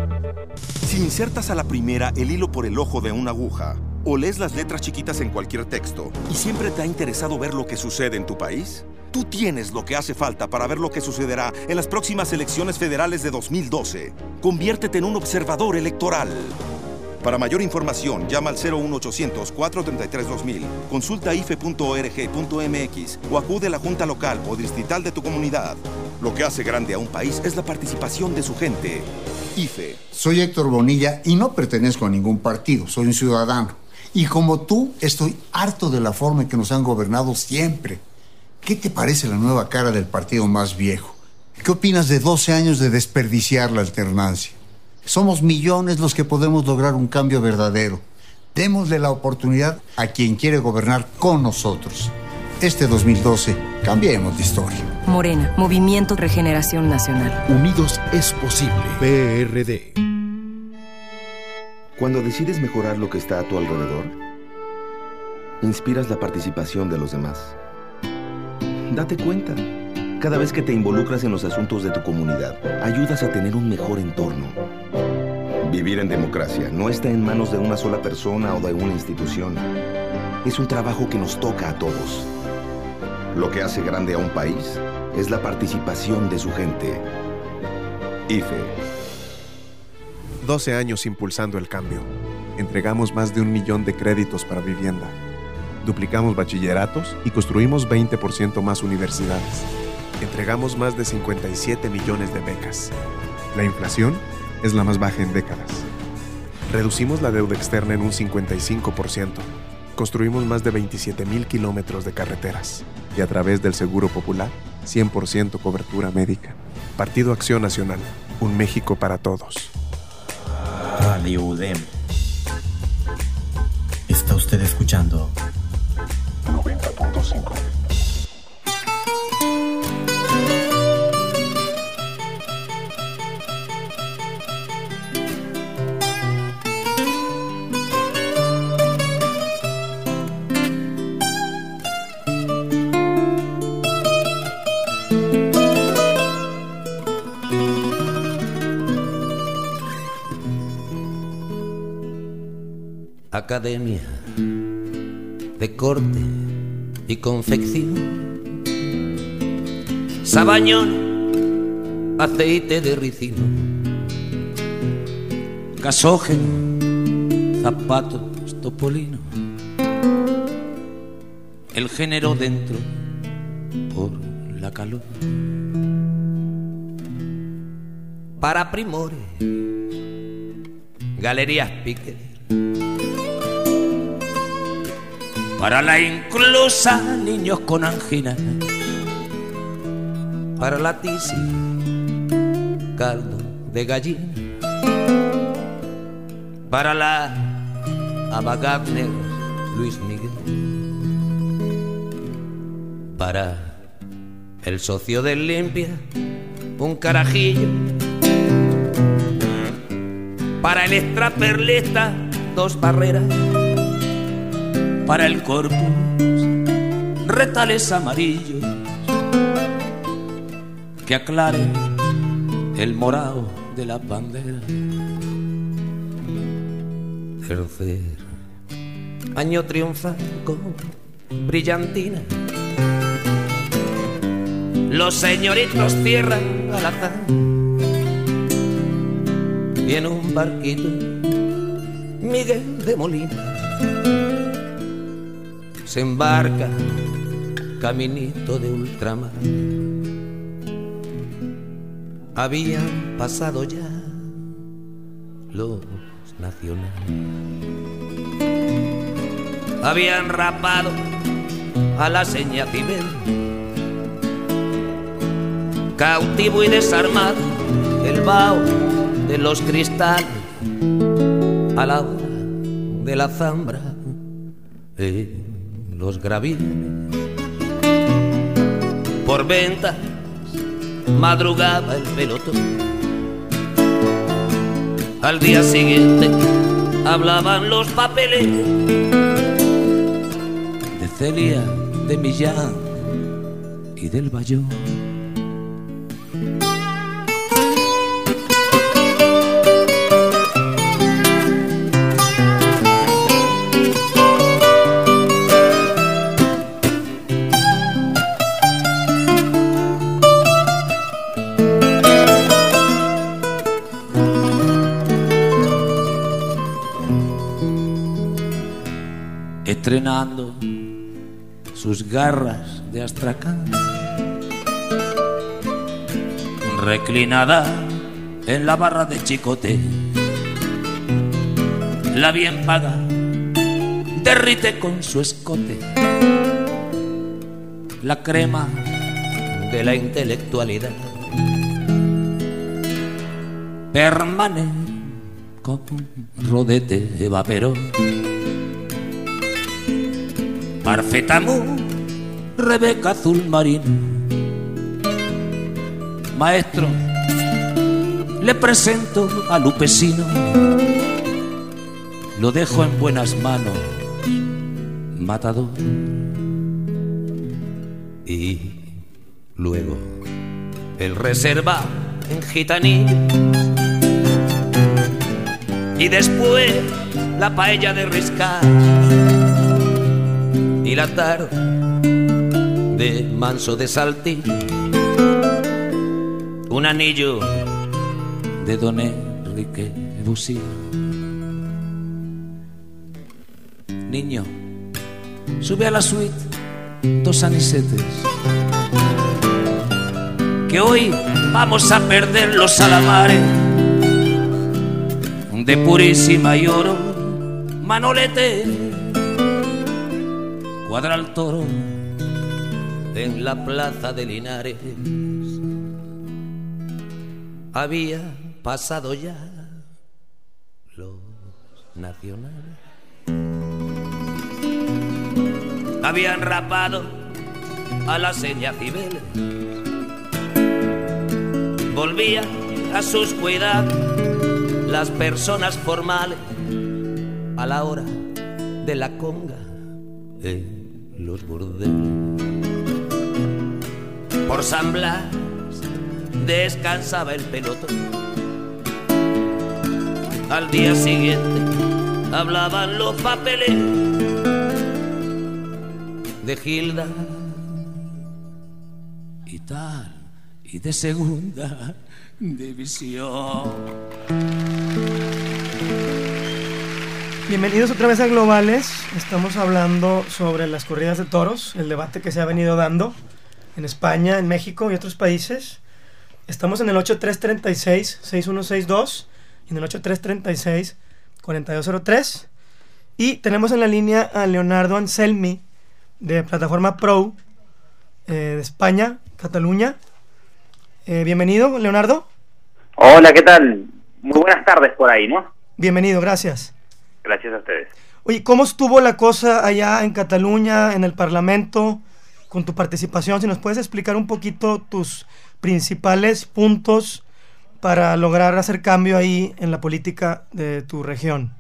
Si insertas a la primera el hilo por el ojo de una aguja, o lees las letras chiquitas en cualquier texto, y siempre te ha interesado ver lo que sucede en tu país, tú tienes lo que hace falta para ver lo que sucederá en las próximas elecciones federales de dos mil doce. Conviértete en un observador electoral. Para mayor información, llama al cero uno ochocientos, cuatro tres tres, dos mil, consulta i f e punto org punto m x o acude a la junta local o distrital de tu comunidad. Lo que hace grande a un país es la participación de su gente. I F E. Soy Héctor Bonilla y no pertenezco a ningún partido, soy un ciudadano. Y como tú, estoy harto de la forma en que nos han gobernado siempre. ¿Qué te parece la nueva cara del partido más viejo? ¿Qué opinas de doce años de desperdiciar la alternancia? Somos millones los que podemos lograr un cambio verdadero. Démosle la oportunidad a quien quiere gobernar con nosotros. Este dos mil doce, cambiemos de historia. Morena, Movimiento Regeneración Nacional. Unidos es posible. P R D. Cuando decides mejorar lo que está a tu alrededor, inspiras la participación de los demás. Date cuenta. Cada vez que te involucras en los asuntos de tu comunidad, ayudas a tener un mejor entorno. Vivir en democracia no está en manos de una sola persona o de una institución. Es un trabajo que nos toca a todos. Lo que hace grande a un país es la participación de su gente. I F E. doce años impulsando el cambio. Entregamos más de un millón de créditos para vivienda. Duplicamos bachilleratos y construimos veinte por ciento más universidades. Entregamos más de cincuenta y siete millones de becas. La inflación es la más baja en décadas. Reducimos la deuda externa en un cincuenta y cinco por ciento. Construimos más de veintisiete mil kilómetros de carreteras. Y a través del Seguro Popular, cien por ciento cobertura médica. Partido Acción Nacional. Un México para todos. Radio U D E M. Está usted escuchando noventa punto cinco. Academia de corte y confección, sabañón, aceite de ricino, gasógeno, zapatos topolino, el género dentro por la calor. Para primores, galerías Piquet. Para la inclusa, niños con angina. Para la tisis, caldo de gallina. Para la Ava Gardner, Luis Miguel. Para el socio del Limpia, un carajillo. Para el extraperlista, dos barreras. Para el corpus, retales amarillos que aclaren el morado de la bandera. Tercer año triunfa con brillantina. Los señoritos cierran al azar y en un barquito Miguel de Molina se embarca, caminito de ultramar. Habían pasado ya los nacionales, habían rapado a la seña Fidel, cautivo y desarmado el vaho de los cristales a la hora de la zambra. Eh, los gravines por ventas madrugaba el pelotón. Al día siguiente hablaban los papeles de Celia, de Millán y del Bayón. Estrenando sus garras de astracán, reclinada en la barra de Chicote, la bien paga derrite con su escote la crema de la intelectualidad. Permanece con rodete de vaperón. Marfetamú, Rebeca azul marino. Maestro, le presento a Lupesino. Lo dejo en buenas manos, matador. Y luego el reserva en gitanillo. Y después la paella de riscar. Y la tarde de Manso de Saltillo, un anillo de Don Enrique Debussy. Niño, sube a la suite dos anisetes, que hoy vamos a perder los alamares de Purísima y Oro. Manolete, cuadra el toro en la plaza de Linares. Había pasado ya los nacionales, habían rapado a la seña Cibeles, volvían a sus cuidados las personas formales a la hora de la conga en los burdeles. Por San Blas descansaba el pelotón, al día siguiente hablaban los papeles de Gilda y tal, y de segunda división. Bienvenidos otra vez a Globales. Estamos hablando sobre las corridas de toros, el debate que se ha venido dando en España, en México y otros países. Estamos en el ocho tres tres seis, seis uno seis dos y en el ocho tres tres seis, cuatro dos cero tres. Y tenemos en la línea a Leonardo Anselmi, de Plataforma Pro, eh, de España, Cataluña. Eh, bienvenido, Leonardo. Hola, ¿qué tal? Muy buenas tardes por ahí, ¿no? Bienvenido, gracias. Gracias a ustedes. Oye, ¿cómo estuvo la cosa allá en Cataluña, en el Parlamento, con tu participación? Si nos puedes explicar un poquito tus principales puntos para lograr hacer cambio ahí en la política de tu región.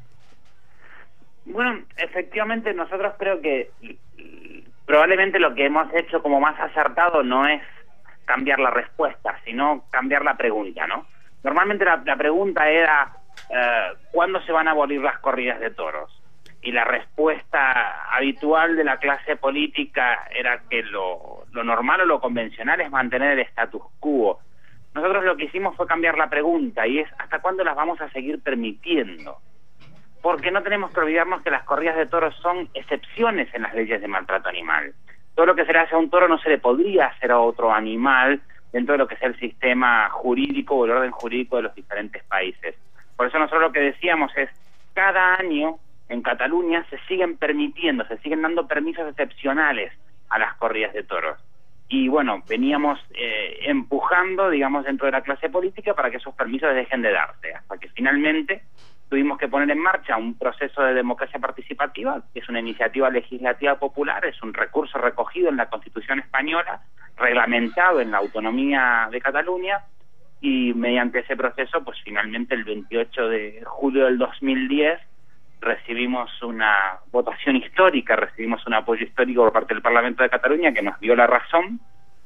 Bueno, efectivamente nosotros creo que probablemente lo que hemos hecho como más acertado no es cambiar la respuesta, sino cambiar la pregunta, ¿no? Normalmente la, la pregunta era eh, ¿cuándo se van a abolir las corridas de toros? Y la respuesta habitual de la clase política era que lo, lo normal o lo convencional es mantener el status quo. Nosotros lo que hicimos fue cambiar la pregunta y es ¿hasta cuándo las vamos a seguir permitiendo? Porque no tenemos que olvidarnos que las corridas de toros son excepciones en las leyes de maltrato animal. Todo lo que se le hace a un toro no se le podría hacer a otro animal dentro de lo que es el sistema jurídico o el orden jurídico de los diferentes países. Por eso nosotros lo que decíamos es, cada año en Cataluña se siguen permitiendo, se siguen dando permisos excepcionales a las corridas de toros. Y bueno, veníamos eh, empujando, digamos, dentro de la clase política para que esos permisos dejen de darse, hasta que finalmente tuvimos que poner en marcha un proceso de democracia participativa, que es una iniciativa legislativa popular, es un recurso recogido en la Constitución española, reglamentado en la autonomía de Cataluña, y mediante ese proceso, pues finalmente el veintiocho de julio del dos mil diez recibimos una votación histórica, recibimos un apoyo histórico por parte del Parlamento de Cataluña que nos dio la razón,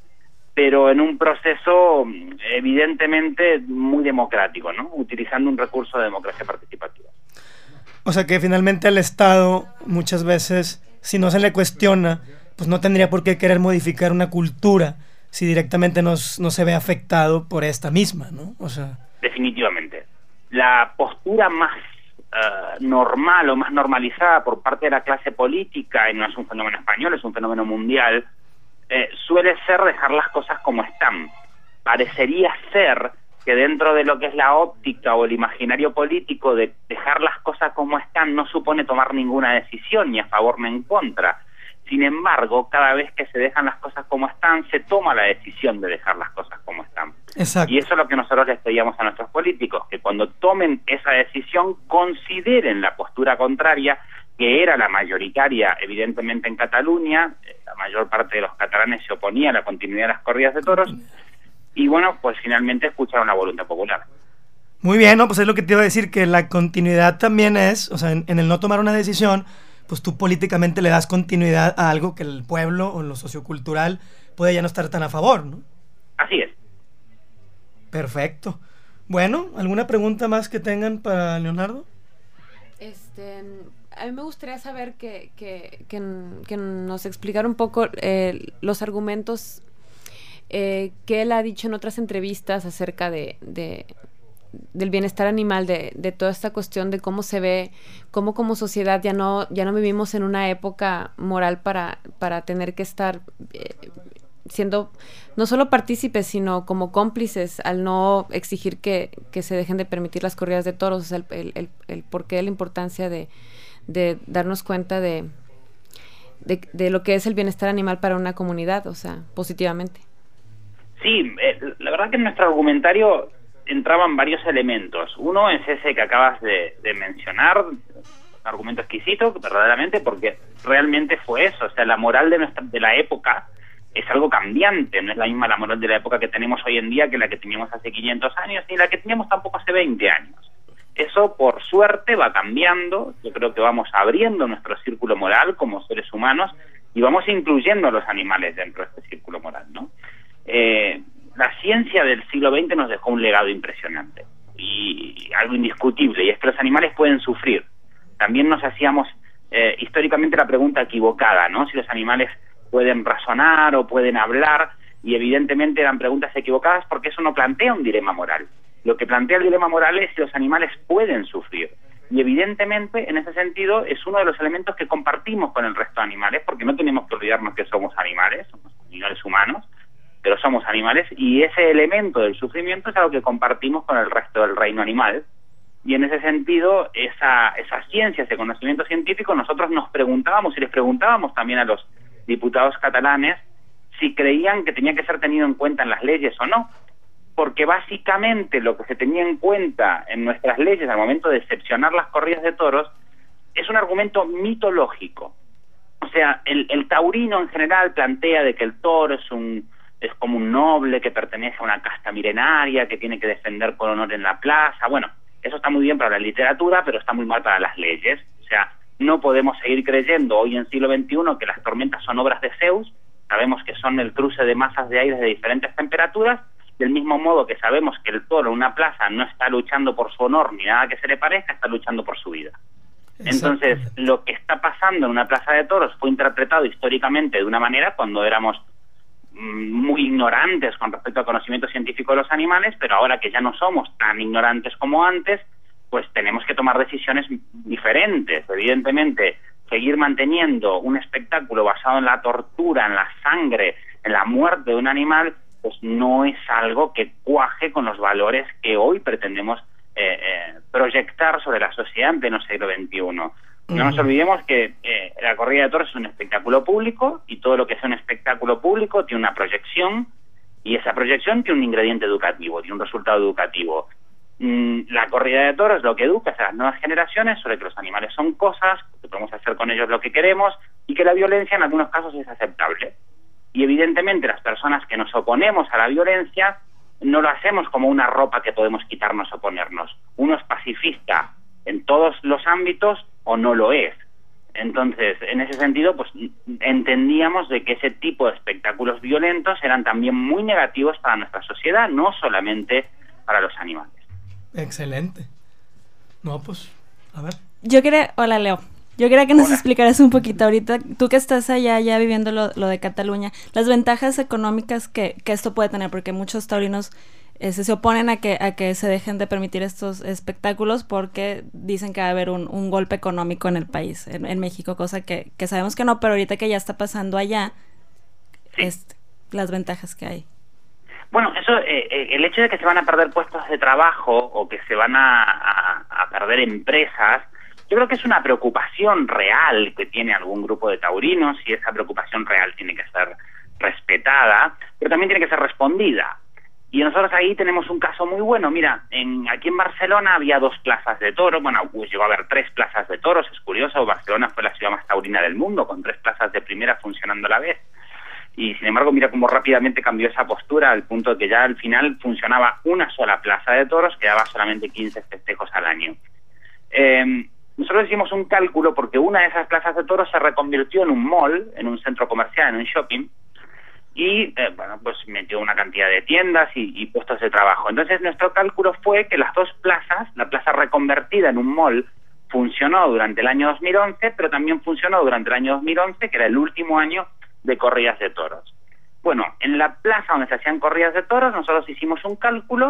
pero en un proceso evidentemente muy democrático, ¿no? Utilizando un recurso de democracia participativa. O sea que finalmente al Estado muchas veces, si no se le cuestiona, pues no tendría por qué querer modificar una cultura si directamente no, no se ve afectado por esta misma, ¿no? O sea... Definitivamente. La postura más uh, normal o más normalizada por parte de la clase política, y no es un fenómeno español, es un fenómeno mundial, eh, suele ser dejar las cosas como están. Parecería ser que dentro de lo que es la óptica o el imaginario político de dejar las cosas como están no supone tomar ninguna decisión, ni a favor ni en contra. Sin embargo, cada vez que se dejan las cosas como están, se toma la decisión de dejar las cosas como están. Exacto. Y eso es lo que nosotros les pedíamos a nuestros políticos, que cuando tomen esa decisión consideren la postura contraria, que era la mayoritaria evidentemente en Cataluña. La mayor parte de los catalanes se oponía a la continuidad de las corridas de toros, y bueno, pues finalmente escucharon la voluntad popular. Muy bien, ¿no? Pues es lo que te iba a decir, que la continuidad también es, o sea, en, en el no tomar una decisión, pues tú políticamente le das continuidad a algo que el pueblo o lo sociocultural puede ya no estar tan a favor, ¿no? Así es. Perfecto. Bueno, ¿alguna pregunta más que tengan para Leonardo? Este, a mí me gustaría saber que, que, que, que nos explicara un poco eh, los argumentos eh, que él ha dicho en otras entrevistas acerca de, de, del bienestar animal, de, de toda esta cuestión de cómo se ve, cómo como sociedad ya no, ya no vivimos en una época moral para, para tener que estar eh, siendo no solo partícipes, sino como cómplices al no exigir que, que se dejen de permitir las corridas de toros. O sea, el, el, el, el porqué, la importancia de, de darnos cuenta de, de, de lo que es el bienestar animal para una comunidad, o sea, positivamente. Sí, eh, la verdad que en nuestro argumentario entraban varios elementos. Uno es ese que acabas de, de mencionar, un argumento exquisito, verdaderamente, porque realmente fue eso. O sea, la moral de, nuestra, de la época es algo cambiante, no es la misma la moral de la época que tenemos hoy en día que la que teníamos hace quinientos años, ni la que teníamos tampoco hace veinte años. Eso, por suerte, va cambiando. Yo creo que vamos abriendo nuestro círculo moral como seres humanos y vamos incluyendo a los animales dentro de este círculo moral, ¿no? Eh, la ciencia del siglo veinte nos dejó un legado impresionante y algo indiscutible, y es que los animales pueden sufrir. También nos hacíamos eh, históricamente la pregunta equivocada, ¿no? Si los animales pueden razonar o pueden hablar, y evidentemente eran preguntas equivocadas porque eso no plantea un dilema moral. Lo que plantea el dilema moral es si los animales pueden sufrir, y evidentemente en ese sentido es uno de los elementos que compartimos con el resto de animales, porque no tenemos que olvidarnos que somos animales, somos animales humanos, pero somos animales, y ese elemento del sufrimiento es algo que compartimos con el resto del reino animal. Y en ese sentido, esa, esa ciencia, ese conocimiento científico, nosotros nos preguntábamos y les preguntábamos también a los diputados catalanes si creían que tenía que ser tenido en cuenta en las leyes o no, porque básicamente lo que se tenía en cuenta en nuestras leyes al momento de excepcionar las corridas de toros es un argumento mitológico. O sea, el, el taurino en general plantea de que el toro es un es como un noble que pertenece a una casta milenaria, que tiene que defender con honor en la plaza. Bueno, eso está muy bien para la literatura, pero está muy mal para las leyes. O sea, no podemos seguir creyendo hoy en siglo veintiuno que las tormentas son obras de Zeus. Sabemos que son el cruce de masas de aire de diferentes temperaturas, del mismo modo que sabemos que el toro en una plaza no está luchando por su honor ni nada que se le parezca, está luchando por su vida. Entonces, lo que está pasando en una plaza de toros fue interpretado históricamente de una manera cuando éramos muy ignorantes con respecto al conocimiento científico de los animales, pero ahora que ya no somos tan ignorantes como antes, pues tenemos que tomar decisiones diferentes. Evidentemente, seguir manteniendo un espectáculo basado en la tortura, en la sangre, en la muerte de un animal, pues no es algo que cuaje con los valores que hoy pretendemos eh, eh, proyectar sobre la sociedad en pleno siglo veintiuno. No nos olvidemos que eh, la corrida de toros es un espectáculo público, y todo lo que es un espectáculo público tiene una proyección, y esa proyección tiene un ingrediente educativo, tiene un resultado educativo. Mm, la corrida de toros lo que educa es a las nuevas generaciones sobre que los animales son cosas, que podemos hacer con ellos lo que queremos, y que la violencia en algunos casos es aceptable. Y evidentemente las personas que nos oponemos a la violencia no lo hacemos como una ropa que podemos quitarnos o ponernos. Uno es pacifista en todos los ámbitos o no lo es. Entonces, en ese sentido, pues entendíamos de que ese tipo de espectáculos violentos eran también muy negativos para nuestra sociedad, no solamente para los animales. Excelente. No, pues, a ver. Yo quería, hola Leo, yo quería que nos Hola. explicaras un poquito ahorita, tú que estás allá ya viviendo lo, lo de Cataluña, las ventajas económicas que, que esto puede tener, porque muchos taurinos eh, se, se oponen a que a que se dejen de permitir estos espectáculos porque dicen que va a haber un, un golpe económico en el país, en, en México, cosa que, que sabemos que no, pero ahorita que ya está pasando allá, Sí. este, las ventajas que hay. Bueno, eso, eh, eh, el hecho de que se van a perder puestos de trabajo o que se van a, a, a perder empresas, yo creo que es una preocupación real que tiene algún grupo de taurinos, y esa preocupación real tiene que ser respetada, pero también tiene que ser respondida. Y nosotros ahí tenemos un caso muy bueno. Mira, en, aquí en Barcelona había dos plazas de toros, bueno, pues llegó a haber tres plazas de toros, es curioso, Barcelona fue la ciudad más taurina del mundo, con tres plazas de primera funcionando a la vez. Y sin embargo, mira cómo rápidamente cambió esa postura, al punto de que ya al final funcionaba una sola plaza de toros, que daba solamente quince festejos al año. Eh, nosotros hicimos un cálculo porque una de esas plazas de toros se reconvirtió en un mall, en un centro comercial, en un shopping, y eh, bueno, pues metió una cantidad de tiendas y, y puestos de trabajo. Entonces nuestro cálculo fue que las dos plazas, la plaza reconvertida en un mall, funcionó durante el año dos mil once, pero también funcionó durante el año dos mil once, que era el último año de corridas de toros. Bueno, en la plaza donde se hacían corridas de toros, nosotros hicimos un cálculo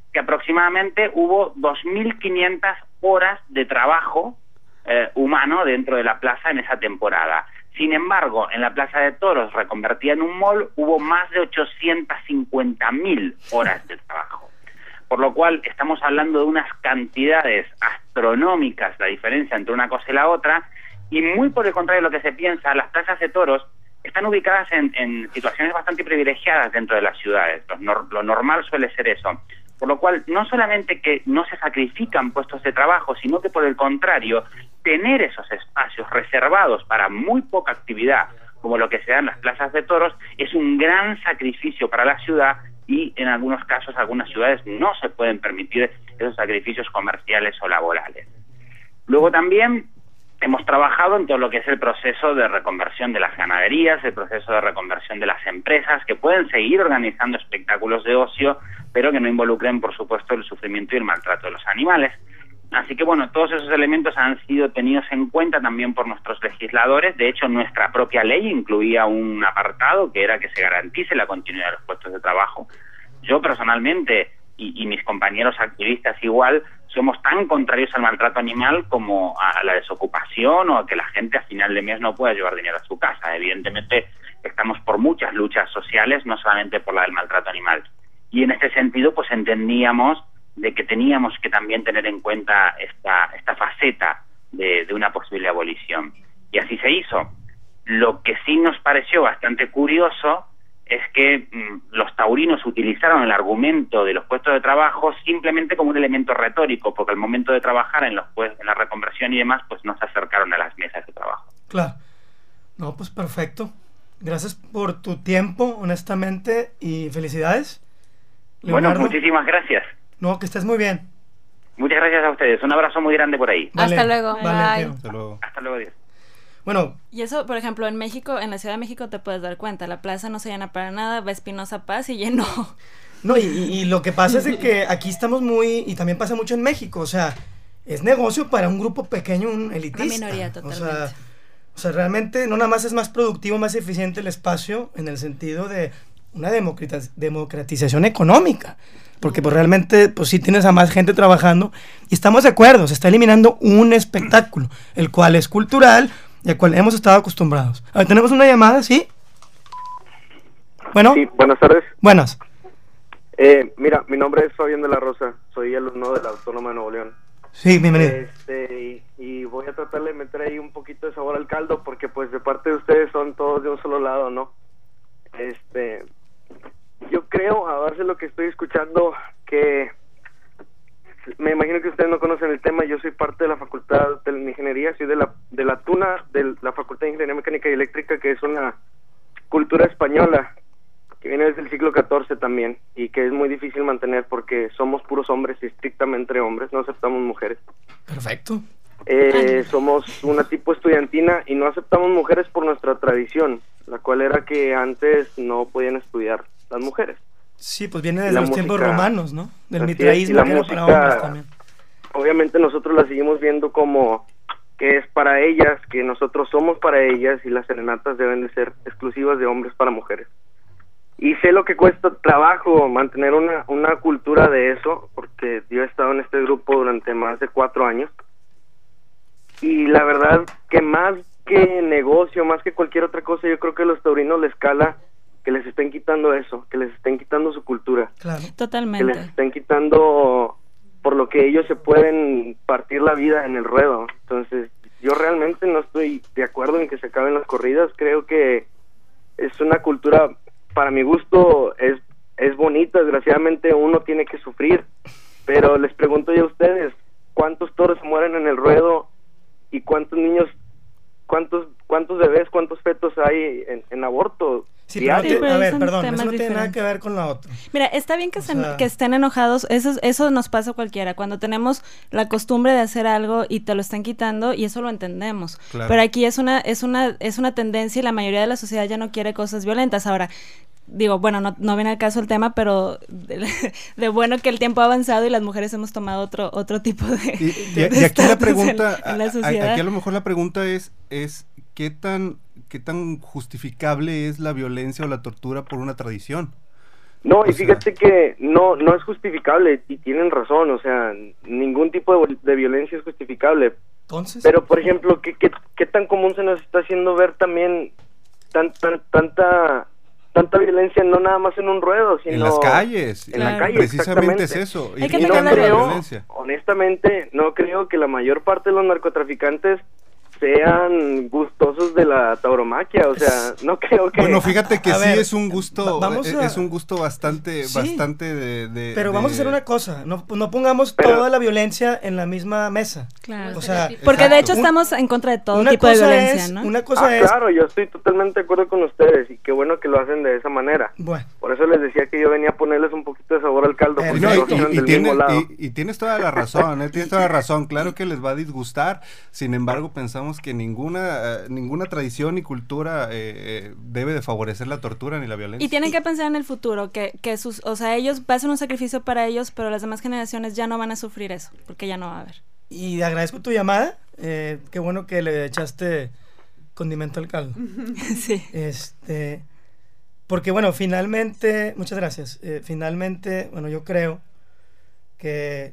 que aproximadamente hubo dos mil quinientas horas de trabajo eh, humano dentro de la plaza en esa temporada. Sin embargo, en la Plaza de Toros, reconvertida en un mall, hubo más de ochocientas cincuenta mil horas de trabajo. Por lo cual, estamos hablando de unas cantidades astronómicas, la diferencia entre una cosa y la otra, y muy por el contrario de lo que se piensa, las plazas de toros están ubicadas en, en situaciones bastante privilegiadas dentro de las ciudades. Lo, nor, lo normal suele ser eso. Por lo cual, no solamente que no se sacrifican puestos de trabajo, sino que por el contrario, tener esos espacios reservados para muy poca actividad, como lo que se da en las plazas de toros, es un gran sacrificio para la ciudad, y en algunos casos, algunas ciudades no se pueden permitir esos sacrificios comerciales o laborales. Luego también hemos trabajado en todo lo que es el proceso de reconversión de las ganaderías, el proceso de reconversión de las empresas, que pueden seguir organizando espectáculos de ocio, pero que no involucren, por supuesto, el sufrimiento y el maltrato de los animales. Así que, bueno, todos esos elementos han sido tenidos en cuenta también por nuestros legisladores. De hecho, nuestra propia ley incluía un apartado que era que se garantice la continuidad de los puestos de trabajo. Yo, personalmente, y, y mis compañeros activistas igual, somos tan contrarios al maltrato animal como a la desocupación o a que la gente a final de mes no pueda llevar dinero a su casa. Evidentemente, estamos por muchas luchas sociales, no solamente por la del maltrato animal. Y en este sentido, pues entendíamos de que teníamos que también tener en cuenta esta, esta faceta de, de una posible abolición. Y así se hizo. Lo que sí nos pareció bastante curioso es que mmm, los taurinos utilizaron el argumento de los puestos de trabajo simplemente como un elemento retórico, porque al momento de trabajar en, los, pues, en la reconversión y demás, pues no se acercaron a las mesas de trabajo. Claro. No, pues perfecto. Gracias por tu tiempo, honestamente, y felicidades, Leonardo. Bueno, muchísimas gracias. No, que estés muy bien. Muchas gracias a ustedes. Un abrazo muy grande por ahí. Vale. Hasta luego. Vale, Bye. Hasta luego. Hasta luego, Dios. Bueno. Y eso, por ejemplo, en México, en la Ciudad de México te puedes dar cuenta, la plaza no se llena para nada, va Espinosa Paz y llenó. No, y, y lo que pasa es de que aquí estamos muy, y también pasa mucho en México, o sea, es negocio para un grupo pequeño, un elitista. Una minoría totalmente. O sea, o sea, realmente no nada más es más productivo, más eficiente el espacio en el sentido de una democratiz- democratización económica. Porque pues realmente pues sí tienes a más gente trabajando y estamos de acuerdo, se está eliminando un espectáculo, el cual es cultural y al cual hemos estado acostumbrados. A ver, tenemos una llamada, ¿sí? Bueno. Sí, buenas tardes. Buenas. Eh, mira, mi nombre es Fabián de la Rosa, soy alumno de la Autónoma de Nuevo León. Sí, bienvenido. Este, y, y voy a tratar de meter ahí un poquito de sabor al caldo porque pues de parte de ustedes son todos de un solo lado, ¿no? Este... Yo creo, a base de lo que estoy escuchando, que me imagino que ustedes no conocen el tema. Yo soy parte de la Facultad de Ingeniería, soy de la de la TUNA, de la Facultad de Ingeniería Mecánica y Eléctrica, que es una cultura española que viene desde el siglo catorce también y que es muy difícil mantener porque somos puros hombres y estrictamente hombres, no aceptamos mujeres. Perfecto. Eh, somos una tipo estudiantina y no aceptamos mujeres por nuestra tradición, la cual era que antes no podían estudiar las mujeres. Sí, pues viene desde la los música, tiempos romanos, ¿no? Del así mitraísmo es, que era para música, hombres también. Obviamente nosotros la seguimos viendo como que es para ellas, que nosotros somos para ellas y las serenatas deben de ser exclusivas de hombres para mujeres. Y sé lo que cuesta trabajo mantener una, una cultura de eso, porque yo he estado en este grupo durante más de cuatro años. Y la verdad que más que negocio, más que cualquier otra cosa, yo creo que a los taurinos les cala que les estén quitando eso, que les estén quitando su cultura. Claro. Totalmente. Que les estén quitando por lo que ellos se pueden partir la vida en el ruedo. Entonces, yo realmente no estoy de acuerdo en que se acaben las corridas. Creo que es una cultura, para mi gusto, es, es bonita. Desgraciadamente uno tiene que sufrir. Pero les pregunto yo a ustedes, ¿cuántos toros se mueren en el ruedo? ¿Y cuántos niños, cuántos cuántos bebés, cuántos fetos hay en, en aborto? Sí, pero no te, a ver, perdón, eso no tiene nada que ver con la otra. Mira, está bien que, o estén, sea... que estén enojados, eso, eso nos pasa a cualquiera, cuando tenemos la costumbre de hacer algo y te lo están quitando, y eso lo entendemos. Claro. Pero aquí es una, es una, es una tendencia y la mayoría de la sociedad ya no quiere cosas violentas. Ahora, digo, bueno, no, no viene al caso el tema, pero de, de bueno que el tiempo ha avanzado y las mujeres hemos tomado otro, otro tipo de... Y, y, de y aquí la pregunta, en, en la sociedad. A, aquí a lo mejor la pregunta es, es ¿qué tan... qué tan justificable es la violencia o la tortura por una tradición? No, y fíjate que no no es justificable, y tienen razón, o sea, ningún tipo de, de violencia es justificable. Entonces, pero por ejemplo, ¿qué, qué, qué tan común se nos está haciendo ver también tan, tan, tanta tanta violencia, no nada más en un ruedo, sino en las calles? En la calle, precisamente es eso. Y, y no creo, honestamente, no creo que la mayor parte de los narcotraficantes sean gustosos de la tauromaquia, o sea, no creo que... Bueno, fíjate que A sí ver, es un gusto, vamos es, a- es un gusto bastante, Sí. bastante de, de- Pero de- vamos a hacer una cosa, no, no pongamos Pero- toda la violencia en la misma mesa. Claro. O sea, Porque de hecho un- estamos en contra de todo una tipo de cosa violencia, es- ¿no? Una cosa Ah, es... claro, yo estoy totalmente de acuerdo con ustedes, y qué bueno que lo hacen de esa manera. Bueno. Por eso les decía que yo venía a ponerles un poquito de sabor al caldo, porque Y, no, todos y- eran y del tienes, mismo lado. y- y tienes toda la razón, ¿eh? Tienes toda la razón. Claro que les va a disgustar. Sin embargo, pensamos que ninguna eh, ninguna tradición ni cultura eh, eh, debe de favorecer la tortura ni la violencia. Y tienen que pensar en el futuro, que, que sus, o sea, ellos va a ser un sacrificio para ellos, pero las demás generaciones ya no van a sufrir eso, porque ya no va a haber. Y agradezco tu llamada. Eh, qué bueno que le echaste condimento al caldo. Sí. Este, porque bueno, finalmente, muchas gracias. Eh, finalmente, bueno, yo creo que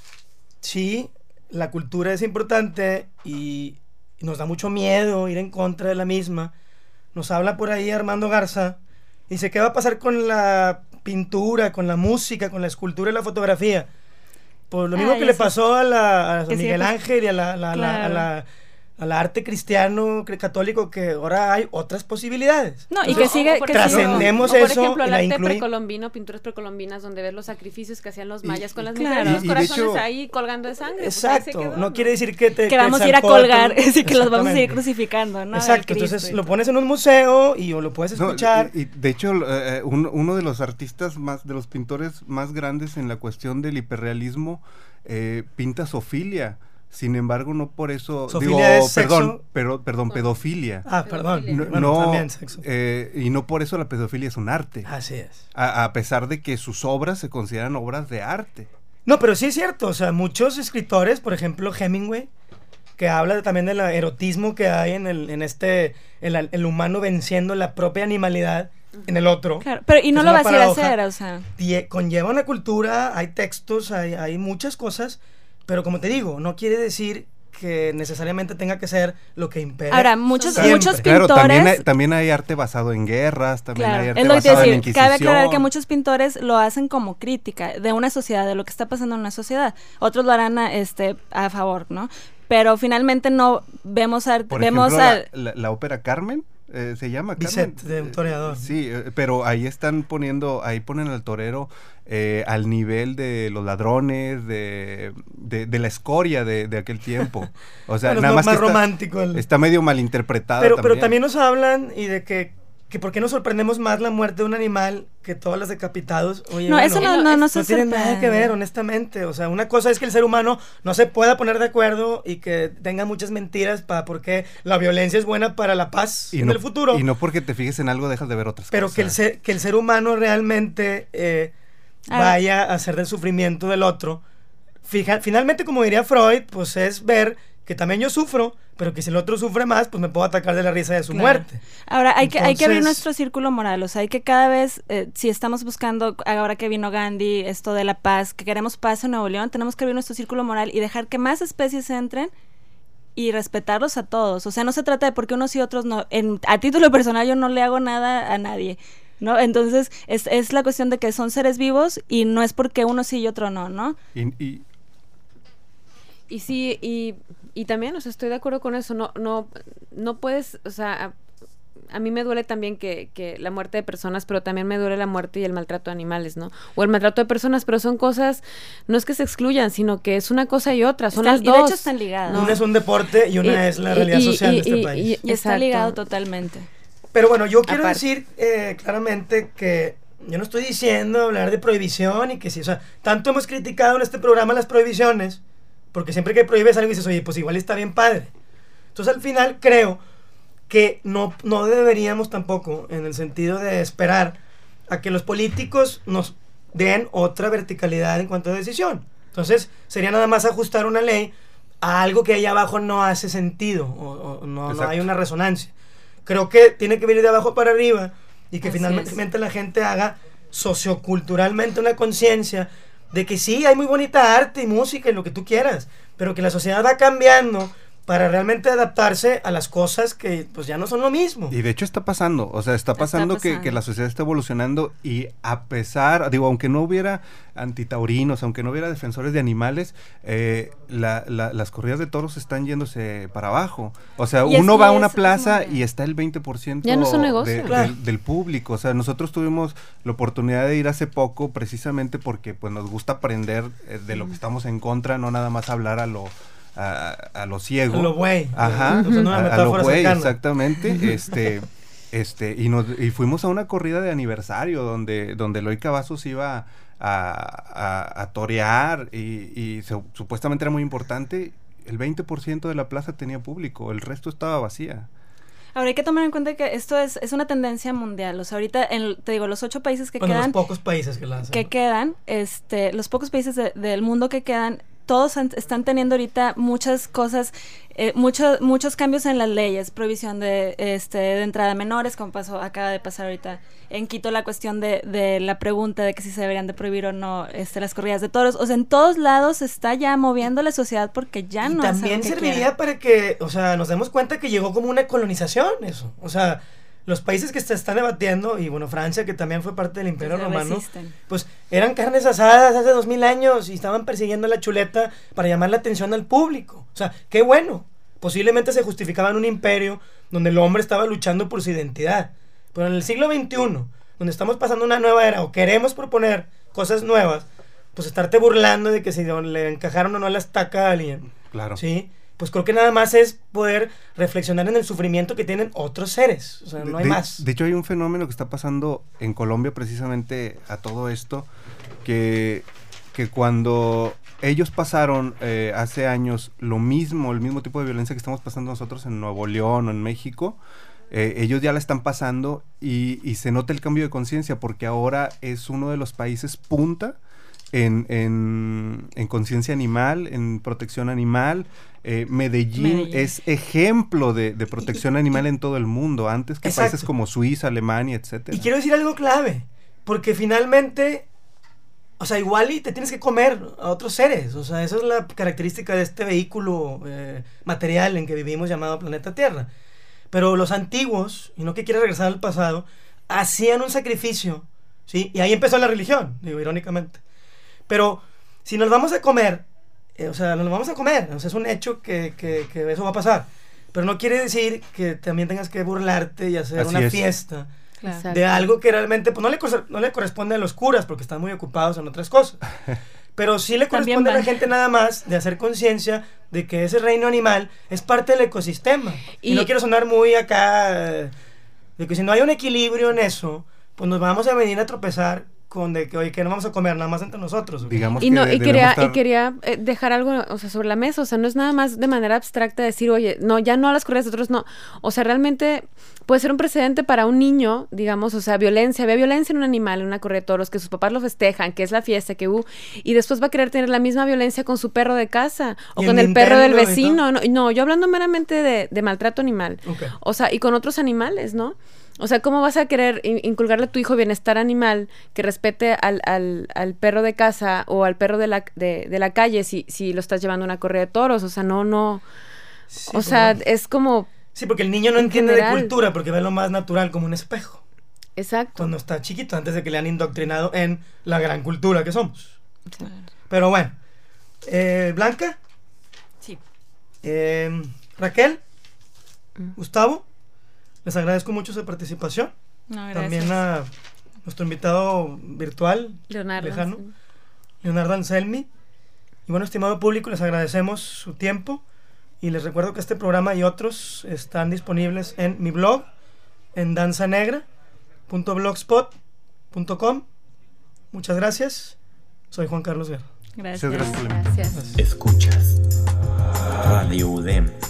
sí, la cultura es importante y, y nos da mucho miedo ir en contra de la misma. Nos habla por ahí Armando Garza y dice, ¿qué va a pasar con la pintura, con la música, con la escultura y la fotografía? Pues lo mismo Ah, que ya le sé. pasó a, la, a Que Miguel sigue pas- Ángel y a la, la- la- Claro. a la- al arte cristiano cre- católico, que ahora hay otras posibilidades. No, y Entonces, que sigue- O por que ejemplo- trascendemos o por eso ejemplo, y el la arte incluimos. precolombino, pinturas precolombinas, donde ves los sacrificios que hacían los mayas con las Claro. mujeres, los Y- y de corazones hecho- ahí colgando de sangre. pues ahí se Exacto, quedó, no quiere decir que te Que vamos a ir a Quetzalcóatl- colgar, sí, que los vamos a ir Exactamente. crucificando, ¿no? Exacto, Al Cristo entonces y lo todo. pones en un museo y o lo puedes No, escuchar. y, y de hecho, eh, un- uno de los artistas más, de los pintores más grandes en la cuestión del hiperrealismo, eh, pinta zoofilia. Sin embargo, no por eso... Zoofilia digo, es perdón, sexo. pero, perdón, pedofilia. Ah, perdón. No, Bueno, no, también sexo. eh, y no por eso la pedofilia es un arte. Así es. A, a pesar de que sus obras se consideran obras de arte. No, pero sí es cierto, o sea, muchos escritores, por ejemplo Hemingway, que habla de- también del erotismo que hay en el, en este, el, el humano venciendo la propia animalidad en el otro. Claro, pero y no Es lo una vas a ir a paradoja. hacer, o sea. Die- conlleva una cultura, hay textos, hay, hay muchas cosas, pero como te digo, no quiere decir que necesariamente tenga que ser lo que impera. Ahora, muchos- siempre. muchos Claro, también hay, pintores- también hay arte basado en guerras, también Claro, hay arte es lo que te basado en decir. Cabe Inquisición. aclarar que muchos pintores lo hacen como crítica de una sociedad, de lo que está pasando en una sociedad. Otros lo harán a, este, a favor, ¿no? Pero finalmente no vemos arte, Por vemos ejemplo, al- la, la- la ópera Carmen, eh, se llama Bizet, Carmen. de un toreador. Sí, eh, pero ahí están poniendo, ahí ponen al torero eh, al nivel de los ladrones, de, de, de la escoria de, de aquel tiempo. O sea, Bueno, es nada más- más, más que está- romántico el- está medio malinterpretada Pero, también. pero también nos hablan y de que, que por qué nos sorprendemos más la muerte de un animal que todos los decapitados. Oye, No, bueno, eso no- no- no se tiene nada sorprende. que ver, honestamente. O sea, una cosa es que el ser humano no se pueda poner de acuerdo y que tenga muchas mentiras para porque la violencia es buena para la paz y en no, el futuro. Y no porque te fijes en algo dejas de ver otras Pero cosas. que el, ser, que el ser humano realmente eh, Ah. vaya a hacer del sufrimiento del otro. Fija, finalmente, como diría Freud, pues es ver que también yo sufro, pero que si el otro sufre más, pues me puedo atacar de la risa de su Claro. muerte. Ahora, hay que, hay que abrir Entonces- nuestro círculo moral, o sea, hay que cada vez, eh, si estamos buscando, ahora que vino Gandhi, esto de la paz, que queremos paz en Nuevo León, tenemos que abrir nuestro círculo moral y dejar que más especies entren y respetarlos a todos. O sea, no se trata de por qué unos y otros no. En, a título personal, yo no le hago nada a nadie, ¿no? Entonces, es, es la cuestión de que son seres vivos y no es porque uno sí y otro no, ¿no? Y, y- Y sí, y, y también, o sea, estoy de acuerdo con eso, no, no, no puedes, o sea, a, a mí me duele también que, que la muerte de personas, pero también me duele la muerte y el maltrato de animales, ¿no? O el maltrato de personas, pero son cosas, no es que se excluyan, sino que es una cosa y otra, son Están- las y dos. de hecho están ligadas. Una es un deporte y una Y- es la y- realidad y- social y- de este y- país. Y está Exacto. ligado totalmente. Pero bueno, yo quiero Aparte. decir eh, claramente que yo no estoy diciendo hablar de prohibición y que sí, o sea, tanto hemos criticado en este programa las prohibiciones, porque siempre que prohíbes algo dices, oye, pues igual está bien padre. Entonces al final creo que no, no deberíamos tampoco, en el sentido de esperar a que los políticos nos den otra verticalidad en cuanto a decisión. Entonces sería nada más ajustar una ley a algo que ahí abajo no hace sentido o, o no, no Exacto. hay una resonancia. Creo que tiene que venir de abajo para arriba y que Así finalmente la gente haga socioculturalmente una conciencia de que sí, hay muy bonita arte y música y lo que tú quieras, pero que la sociedad va cambiando para realmente adaptarse a las cosas que pues ya no son lo mismo. Y de hecho está pasando, o sea, está pasando, está pasando. Que, que la sociedad está evolucionando y a pesar, digo, aunque no hubiera antitaurinos, aunque no hubiera defensores de animales, eh, la, la, las corridas de toros están yéndose para abajo. O sea, y uno es, va a una plaza y está el veinte por ciento ya no son negocios. De, claro. del, del público. O sea, nosotros tuvimos la oportunidad de ir hace poco precisamente porque pues nos gusta aprender eh, de lo que estamos en contra, no nada más hablar a lo... A, a lo ciego. A lo güey. Ajá. Uh-huh. A, a lo güey, exactamente. este, este, y nos, y fuimos a una corrida de aniversario donde, donde Eloy Cavazos iba a, a, a torear y, y se, supuestamente era muy importante. El veinte por ciento de la plaza tenía público, el resto estaba vacía. Ahora hay que tomar en cuenta que esto es, es una tendencia mundial. O sea, ahorita, en, te digo, los ocho países que bueno, quedan... los pocos países que la hacen. Que quedan, este, los pocos países de, del mundo que quedan, todos han, están teniendo ahorita muchas cosas, eh, muchos muchos cambios en las leyes, prohibición de este de entrada a menores, como pasó, acaba de pasar ahorita en Quito la cuestión de, de la pregunta de que si se deberían de prohibir o no este las corridas de toros. O sea, en todos lados se está ya moviendo la sociedad porque ya y no también serviría quieren. Para que, o sea, nos demos cuenta que llegó como una colonización eso, o sea, los países que se están debatiendo, y bueno, Francia, que también fue parte del Imperio Romano, resisten. Pues eran carnes asadas hace dos mil años y estaban persiguiendo la chuleta para llamar la atención al público. O sea, qué bueno. Posiblemente se justificaba en un imperio donde el hombre estaba luchando por su identidad. Pero en el siglo veintiuno, donde estamos pasando una nueva era o queremos proponer cosas nuevas, pues estarte burlando de que si le encajaron o no la estaca a alguien. Claro. ¿Sí? Pues creo que nada más es poder reflexionar en el sufrimiento que tienen otros seres, o sea, no hay de, más. De hecho, hay un fenómeno que está pasando en Colombia precisamente a todo esto, que, que cuando ellos pasaron eh, hace años lo mismo, el mismo tipo de violencia que estamos pasando nosotros en Nuevo León o en México, eh, ellos ya la están pasando y, y se nota el cambio de conciencia, porque ahora es uno de los países punta en, en, en conciencia animal, en protección animal. Eh, Medellín, Medellín es ejemplo de, de protección animal en todo el mundo, antes que Exacto. países como Suiza, Alemania, etcétera. Y quiero decir algo clave, porque finalmente, o sea, igual y te tienes que comer a otros seres, o sea, esa es la característica de este vehículo eh, material en que vivimos llamado planeta Tierra. Pero los antiguos, y no que quiera regresar al pasado, hacían un sacrificio, ¿sí? Y ahí empezó la religión, digo, irónicamente. Pero si nos vamos a comer, Eh, o sea, nos lo vamos a comer, o sea, es un hecho que, que, que eso va a pasar, pero no quiere decir que también tengas que burlarte y hacer Así una es. fiesta claro. de algo que realmente pues no le, no le corresponde a los curas porque están muy ocupados en otras cosas, pero sí le corresponde a la gente nada más de hacer conciencia de que ese reino animal es parte del ecosistema, y, y no quiero sonar muy acá, de que si no hay un equilibrio en eso, pues nos vamos a venir a tropezar con de que, oye, que no vamos a comer nada más entre nosotros. ¿Okay? Digamos y, que no, de, y quería, estar... y quería eh, dejar algo, o sea, sobre la mesa, o sea, no es nada más de manera abstracta decir, oye, no, ya no a las corridas de otros, no. O sea, realmente puede ser un precedente para un niño, digamos, o sea, violencia, había violencia en un animal, en una corrida de toros, que sus papás lo festejan, que es la fiesta, que hubo, uh, y después va a querer tener la misma violencia con su perro de casa, o con el, el perro del vecino. No, no, yo hablando meramente de, de maltrato animal. Okay. O sea, y con otros animales, ¿no? O sea, ¿cómo vas a querer inculcarle a tu hijo bienestar animal que respete al, al, al perro de casa o al perro de la, de, de la calle si, si lo estás llevando a una corrida de toros? O sea, no, no... Sí, o sea, no. es como... Sí, porque el niño no entiende general. de cultura porque ve lo más natural como un espejo. Exacto. Cuando está chiquito, antes de que le han indoctrinado en la gran cultura que somos. Sí. Pero bueno. Eh, ¿Blanca? Sí. Eh, ¿Raquel? Mm. ¿Gustavo? Les agradezco mucho su participación. No, también a nuestro invitado virtual, Leonardo, lejano, sí. Leonardo Anselmi. Y bueno, estimado público, les agradecemos su tiempo y les recuerdo que este programa y otros están disponibles en mi blog, en danzanegra punto blogspot punto com. Muchas gracias. Soy Juan Carlos Guerra. Gracias. Gracias. Gracias. Escuchas Radio U D E M.